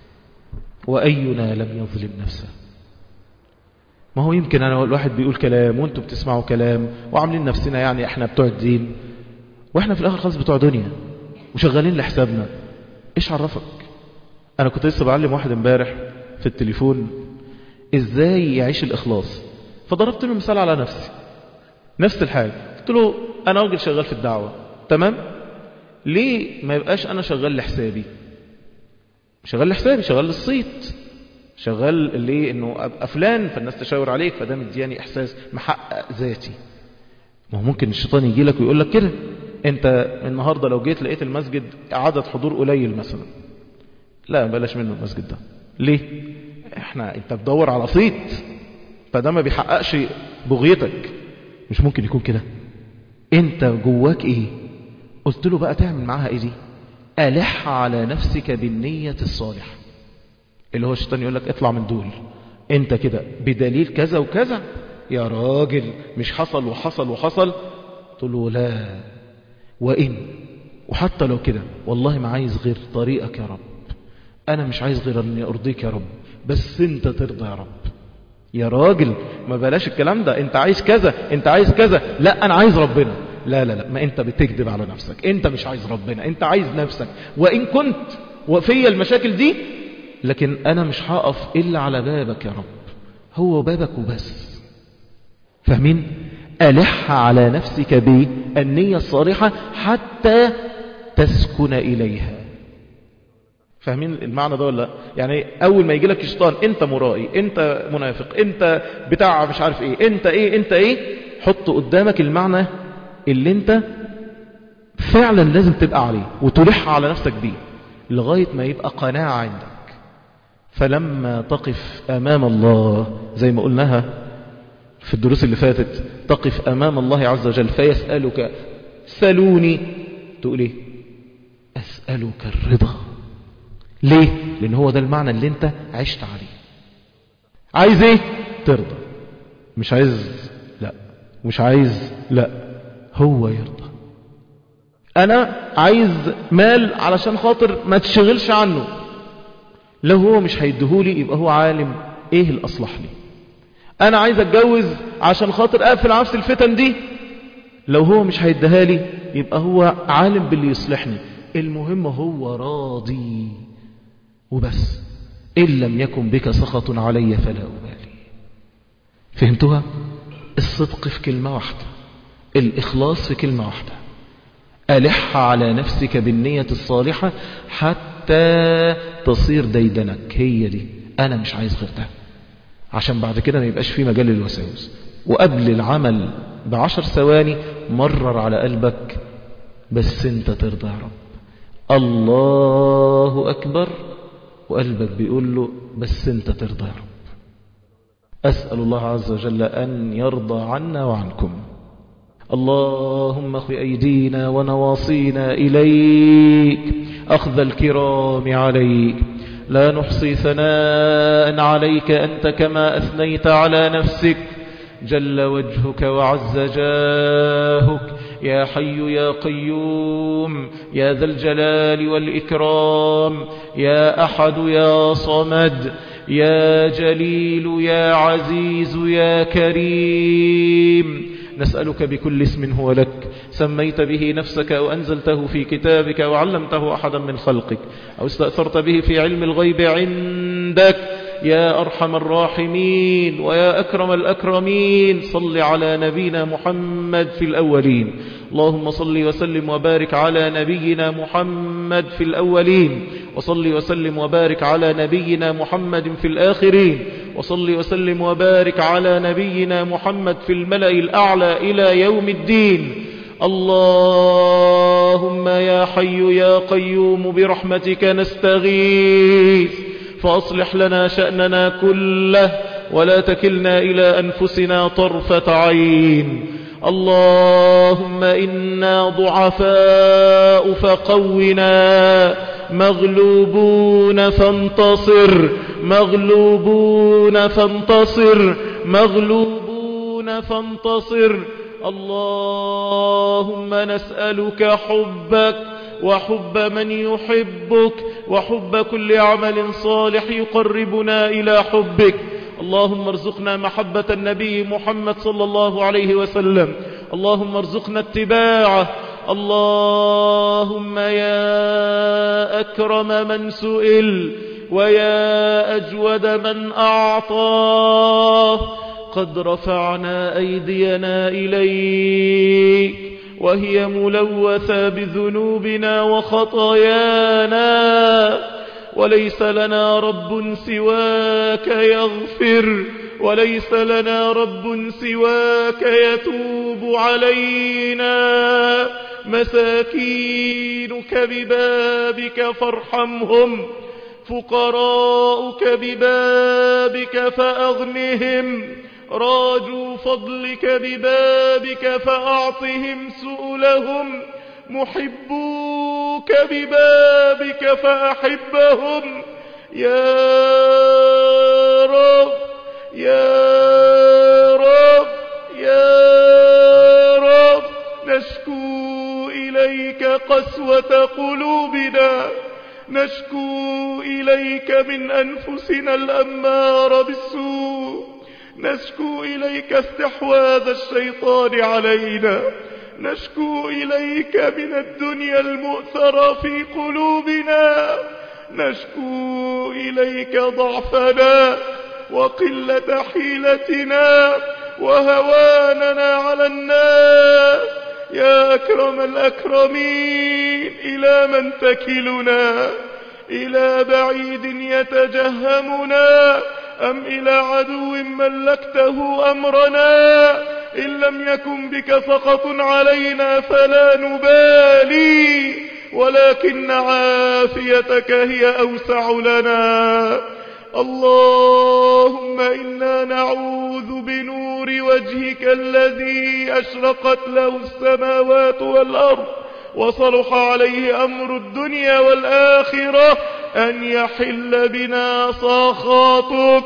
وأينا لم يظلم نفسه؟ ما هو يمكن أنا الواحد بيقول كلام وانتوا بتسمعوا كلام وعاملين نفسنا يعني احنا بتوع الدين، واحنا في الآخر خالص بتوع دنيا وشغالين لحسابنا. ايش عرفك؟ انا كنت لسه بعلم واحد امبارح في التليفون ازاي يعيش الإخلاص، فضربت له مثال على نفسي نفس الحاجة. قلت له انا راجل شغال في الدعوة، تمام؟ ليه ما يبقاش انا شغال لحسابي؟ شغال لحسابي، شغال للصيت، شغال اللي انه ابقى فلان فالناس تشاور عليك، فده مدياني احساس محقق ذاتي. ما هو ممكن الشيطان يجي لك ويقول لك كده، انت النهاردة لو جيت لقيت المسجد عدد حضور قليل مثلا، لا بلاش منه المسجد ده. ليه؟ احنا انت بتدور على صيت، فده ما بيحققش بغيتك. مش ممكن يكون كده؟ انت جواك ايه؟ قلت له بقى تعمل معاها ايه دي؟ ألح على نفسك بالنية الصالحة، اللي هو الشيطان يقول لك اطلع من دول، انت كده بدليل كذا وكذا. يا راجل مش حصل وحصل وحصل. قلت له لا، وإن وحتى لو كده والله ما عايز غير طريقك يا رب، أنا مش عايز غير أني أرضيك يا رب، بس أنت ترضى يا رب. يا راجل ما بلاش الكلام ده، أنت عايز كذا أنت عايز كذا، لا أنا عايز ربنا. لا لا لا، ما أنت بتكذب على نفسك، أنت مش عايز ربنا، أنت عايز نفسك. وإن كنت وفي المشاكل دي، لكن أنا مش هقف إلا على بابك يا رب، هو بابك وبس. فاهمين؟ ألح على نفسك بالنية الصالحة حتى تسكن إليها. فاهمين المعنى ده ولا لا؟ يعني أول ما يجي لك الشيطان أنت مرائي، أنت منافق، أنت بتاع مش عارف إيه، أنت إيه أنت إيه، حط قدامك المعنى اللي أنت فعلا لازم تبقى عليه وتلح على نفسك بيه لغاية ما يبقى قناعة عندك. فلما تقف أمام الله زي ما قلناها في الدروس اللي فاتت، تقف أمام الله عز وجل فيسألك سألوني، تقول إيه؟ أسألك الرضا. ليه؟ لأن هو ده المعنى اللي انت عشت عليه. عايز ايه؟ ترضى. مش عايز لا، مش عايز لا، هو يرضى. أنا عايز مال علشان خاطر ما تشغلش عنه، لو هو مش هيديهولي يبقى هو عالم ايه الأصلح لي. أنا عايز أتجوز عشان خاطر أقفل عفس الفتن دي، لو هو مش هيديها لي يبقى هو عالم باللي يصلحني، المهم هو راضي وبس. إن لم يكن بك سخط علي فلا أبالي. فهمتوها؟ الصدق في كلمة واحدة، الإخلاص في كلمة واحدة. ألح على نفسك بالنية الصالحة حتى تصير ديدنك، هي دي. أنا مش عايز غير ده، عشان بعد كده ما يبقاش في مجال للوساوس. وقبل العمل بعشر ثواني مرر على قلبك بس انت ترضى يا رب، الله أكبر، وقلبك بيقول له بس انت ترضى يا رب. أسأل الله عز وجل أن يرضى عنا وعنكم. اللهم اخذ أيدينا ونواصينا إليك أخذ الكرام عليك، لا نحصي ثناء عليك أنت كما أثنيت على نفسك، جل وجهك وعز جاهك، يا حي يا قيوم يا ذا الجلال والإكرام، يا أحد يا صمد، يا جليل يا عزيز يا كريم. نسألك بكل اسم هو لك سميت به نفسك أو أنزلته في كتابك أو علمته أحدا من خلقك أو استأثرت به في علم الغيب عندك يا أرحم الراحمين ويا أكرم الأكرمين، صل على نبينا محمد في الأولين. اللهم صل وسلم وبارك على نبينا محمد في الأولين، وصل وسلم وبارك على نبينا محمد في الآخرين، وصل وسلم وبارك على نبينا محمد في الملأ الأعلى إلى يوم الدين. اللهم يا حي يا قيوم برحمتك نستغيث، فأصلح لنا شأننا كله ولا تكلنا إلى أنفسنا طرفة عين. اللهم إنا ضعفاء فقونا، مغلوبون فانتصر، مغلوبون فانتصر، مغلوبون فانتصر. اللهم نسألك حبك وحب من يحبك وحب كل عمل صالح يقربنا إلى حبك. اللهم ارزقنا محبة النبي محمد صلى الله عليه وسلم، اللهم ارزقنا اتباعه. اللهم يا أكرم من سئل ويا أجود من أعطاه، قد رفعنا أيدينا إليك وهي ملوثة بذنوبنا وخطايانا، وليس لنا رب سواك يغفر، وليس لنا رب سواك يتوب علينا. مساكينك ببابك فارحمهم، فقراؤك ببابك فأغنهم، راجوا فضلك ببابك فأعطهم سؤلهم، محبوك ببابك فأحبهم. يا رب يا رب يا رب نشكو إليك قسوة قلوبنا، نشكو إليك من أنفسنا الأمارة بالسوء، نشكو إليك استحواذ الشيطان علينا، نشكو إليك من الدنيا المؤثرة في قلوبنا، نشكو إليك ضعفنا وقلة حيلتنا وهواننا على الناس. يا أكرم الأكرمين، إلى من تكلنا؟ إلى بعيد يتجهمنا أم إلى عدو ملكته أمرنا؟ إن لم يكن بك سخط علينا فلا نبالي، ولكن عافيتك هي أوسع لنا. اللهم إنا نعوذ بنور وجهك الذي أشرقت له السماوات والأرض وصلح عليه أمر الدنيا والآخرة أن يحل بنا سخطك.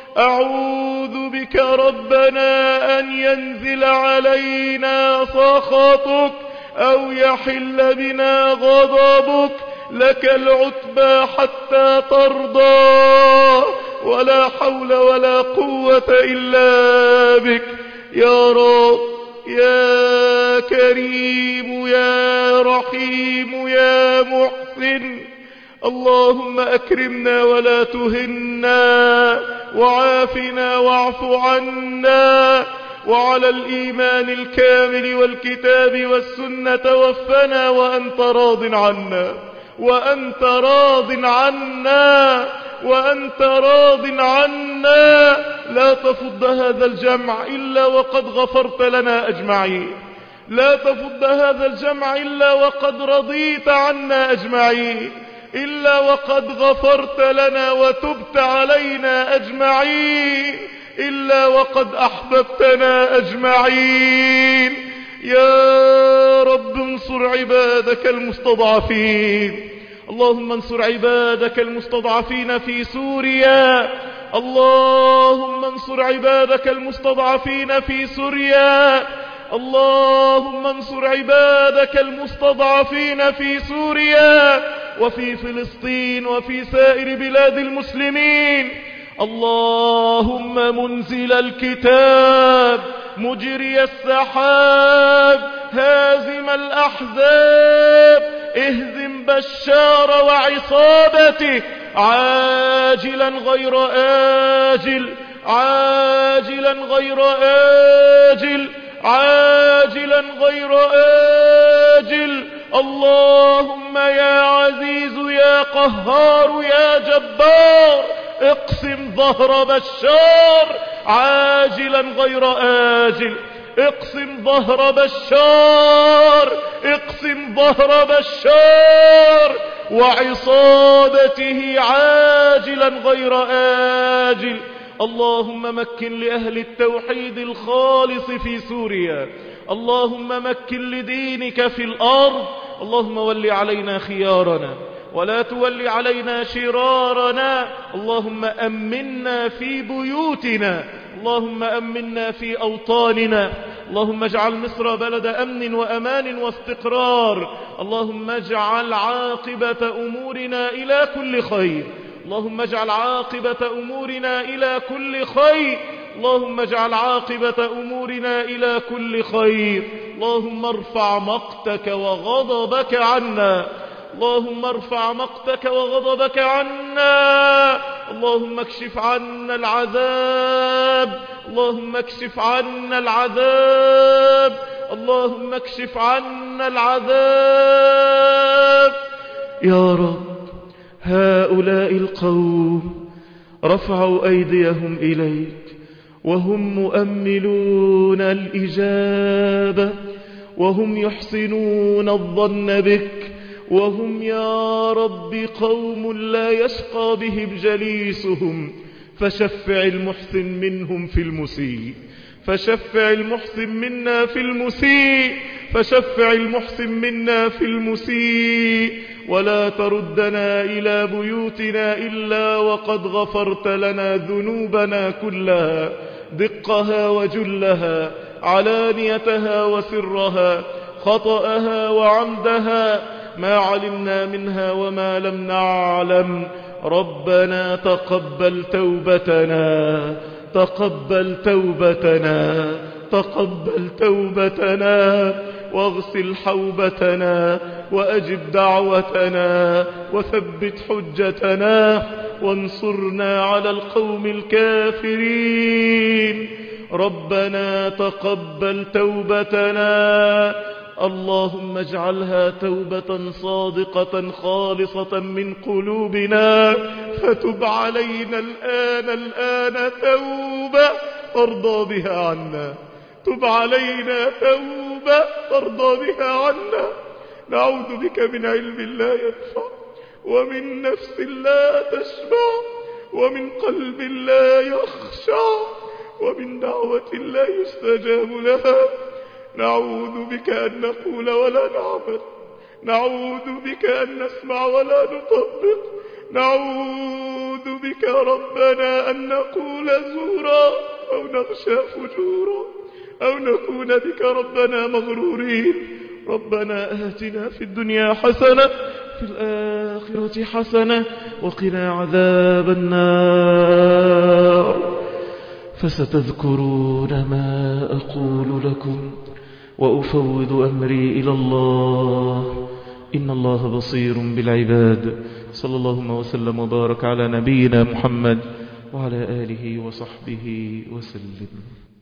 أعوذ بك ربنا أن ينزل علينا سخطك أو يحل بنا غضبك. لك العتبى حتى ترضى، ولا حول ولا قوة إلا بك. يا رب يا كريم يا رحيم يا محسن، اللهم أكرمنا ولا تهنا، وعافنا واعف عنا، وعلى الإيمان الكامل والكتاب والسنة توفنا وأنت راض عنا، وأنت راض عنا، وأنت راض عنا. لا تفض هذا الجمع إلا وقد غفرت لنا أجمعين، لا تفض هذا الجمع إلا وقد رضيت عنا أجمعين، إلا وقد غفرت لنا وتبت علينا أجمعين، إلا وقد أحببتنا أجمعين. يا رب انصر عبادك المستضعفين، اللهم انصر عبادك المستضعفين في سوريا، اللهم انصر عبادك المستضعفين في سوريا، اللهم انصر عبادك المستضعفين في سوريا وفي فلسطين وفي سائر بلاد المسلمين. اللهم منزل الكتاب، مجري السحاب، هازم الأحزاب، اهزم بشار وعصابته عاجلا غير آجل، عاجلا غير آجل، عاجلا غير آجل. اللهم يا عزيز يا قهار يا جبار اقسم ظهر بشار عاجلا غير آجل، اقسم ظهر بشار، اقسم ظهر بشار وعصابته عاجلا غير آجل. اللهم مكن لأهل التوحيد الخالص في سوريا، اللهم مكن لدينك في الأرض. اللهم ول علينا خيارنا ولا تول علينا شرارنا. اللهم أمنا في بيوتنا، اللهم أمنا في أوطاننا. اللهم اجعل مصر بلد أمن وأمان واستقرار. اللهم اجعل عاقبة أمورنا إلى كل خير، اللهم اجعل عاقبة أمورنا إلى كل خير، اللهم اجعل عاقبة أمورنا إلى كل خير. اللهم ارفع مقتك وغضبك عنا، اللهم ارفع مقتك وغضبك عنا. اللهم اكشف عنا العذاب، اللهم اكشف عنا العذاب، اللهم اكشف عنا العذاب. يا رب هؤلاء القوم رفعوا أيديهم إليك وهم مؤملون الإجابة، وهم يحسنون الظن بك، وهم يا رب قوم لا يشقى بهم جليسهم. فشفع المحسن منهم في المسيء، فشفع المحسن منا في المسيء فشفع المحسن منا في المسيء ولا تردنا إلى بيوتنا إلا وقد غفرت لنا ذنوبنا كلها دقها وجلها علانيتها وسرها خطأها وعمدها ما علمنا منها وما لم نعلم. ربنا تقبل توبتنا تقبل توبتنا تقبل توبتنا واغسل حوبتنا وأجب دعوتنا وثبت حجتنا وانصرنا على القوم الكافرين. ربنا تقبل توبتنا اللهم اجعلها توبة صادقة خالصة من قلوبنا فتب علينا الآن الآن توبة ترضى بها عنا تب علينا توبة ترضى بها عنا. نعوذ بك من علم لا ينفع ومن نفس لا تشبع ومن قلب لا يخشع ومن دعوة لا يستجاب لها. نعوذ بك أن نقول ولا نعمل نعوذ بك أن نسمع ولا نطبق نعوذ بك ربنا أن نقول زورا أو نغشى فجورا أو نكون بك ربنا مغرورين. ربنا آتنا في الدنيا حسنة في الآخرة حسنة وقنا عذاب النار. فستذكرون ما أقول لكم وأفوض أمري إلى الله إن الله بصير بالعباد. صلى الله وسلم وبارك على نبينا محمد وعلى آله وصحبه وسلم.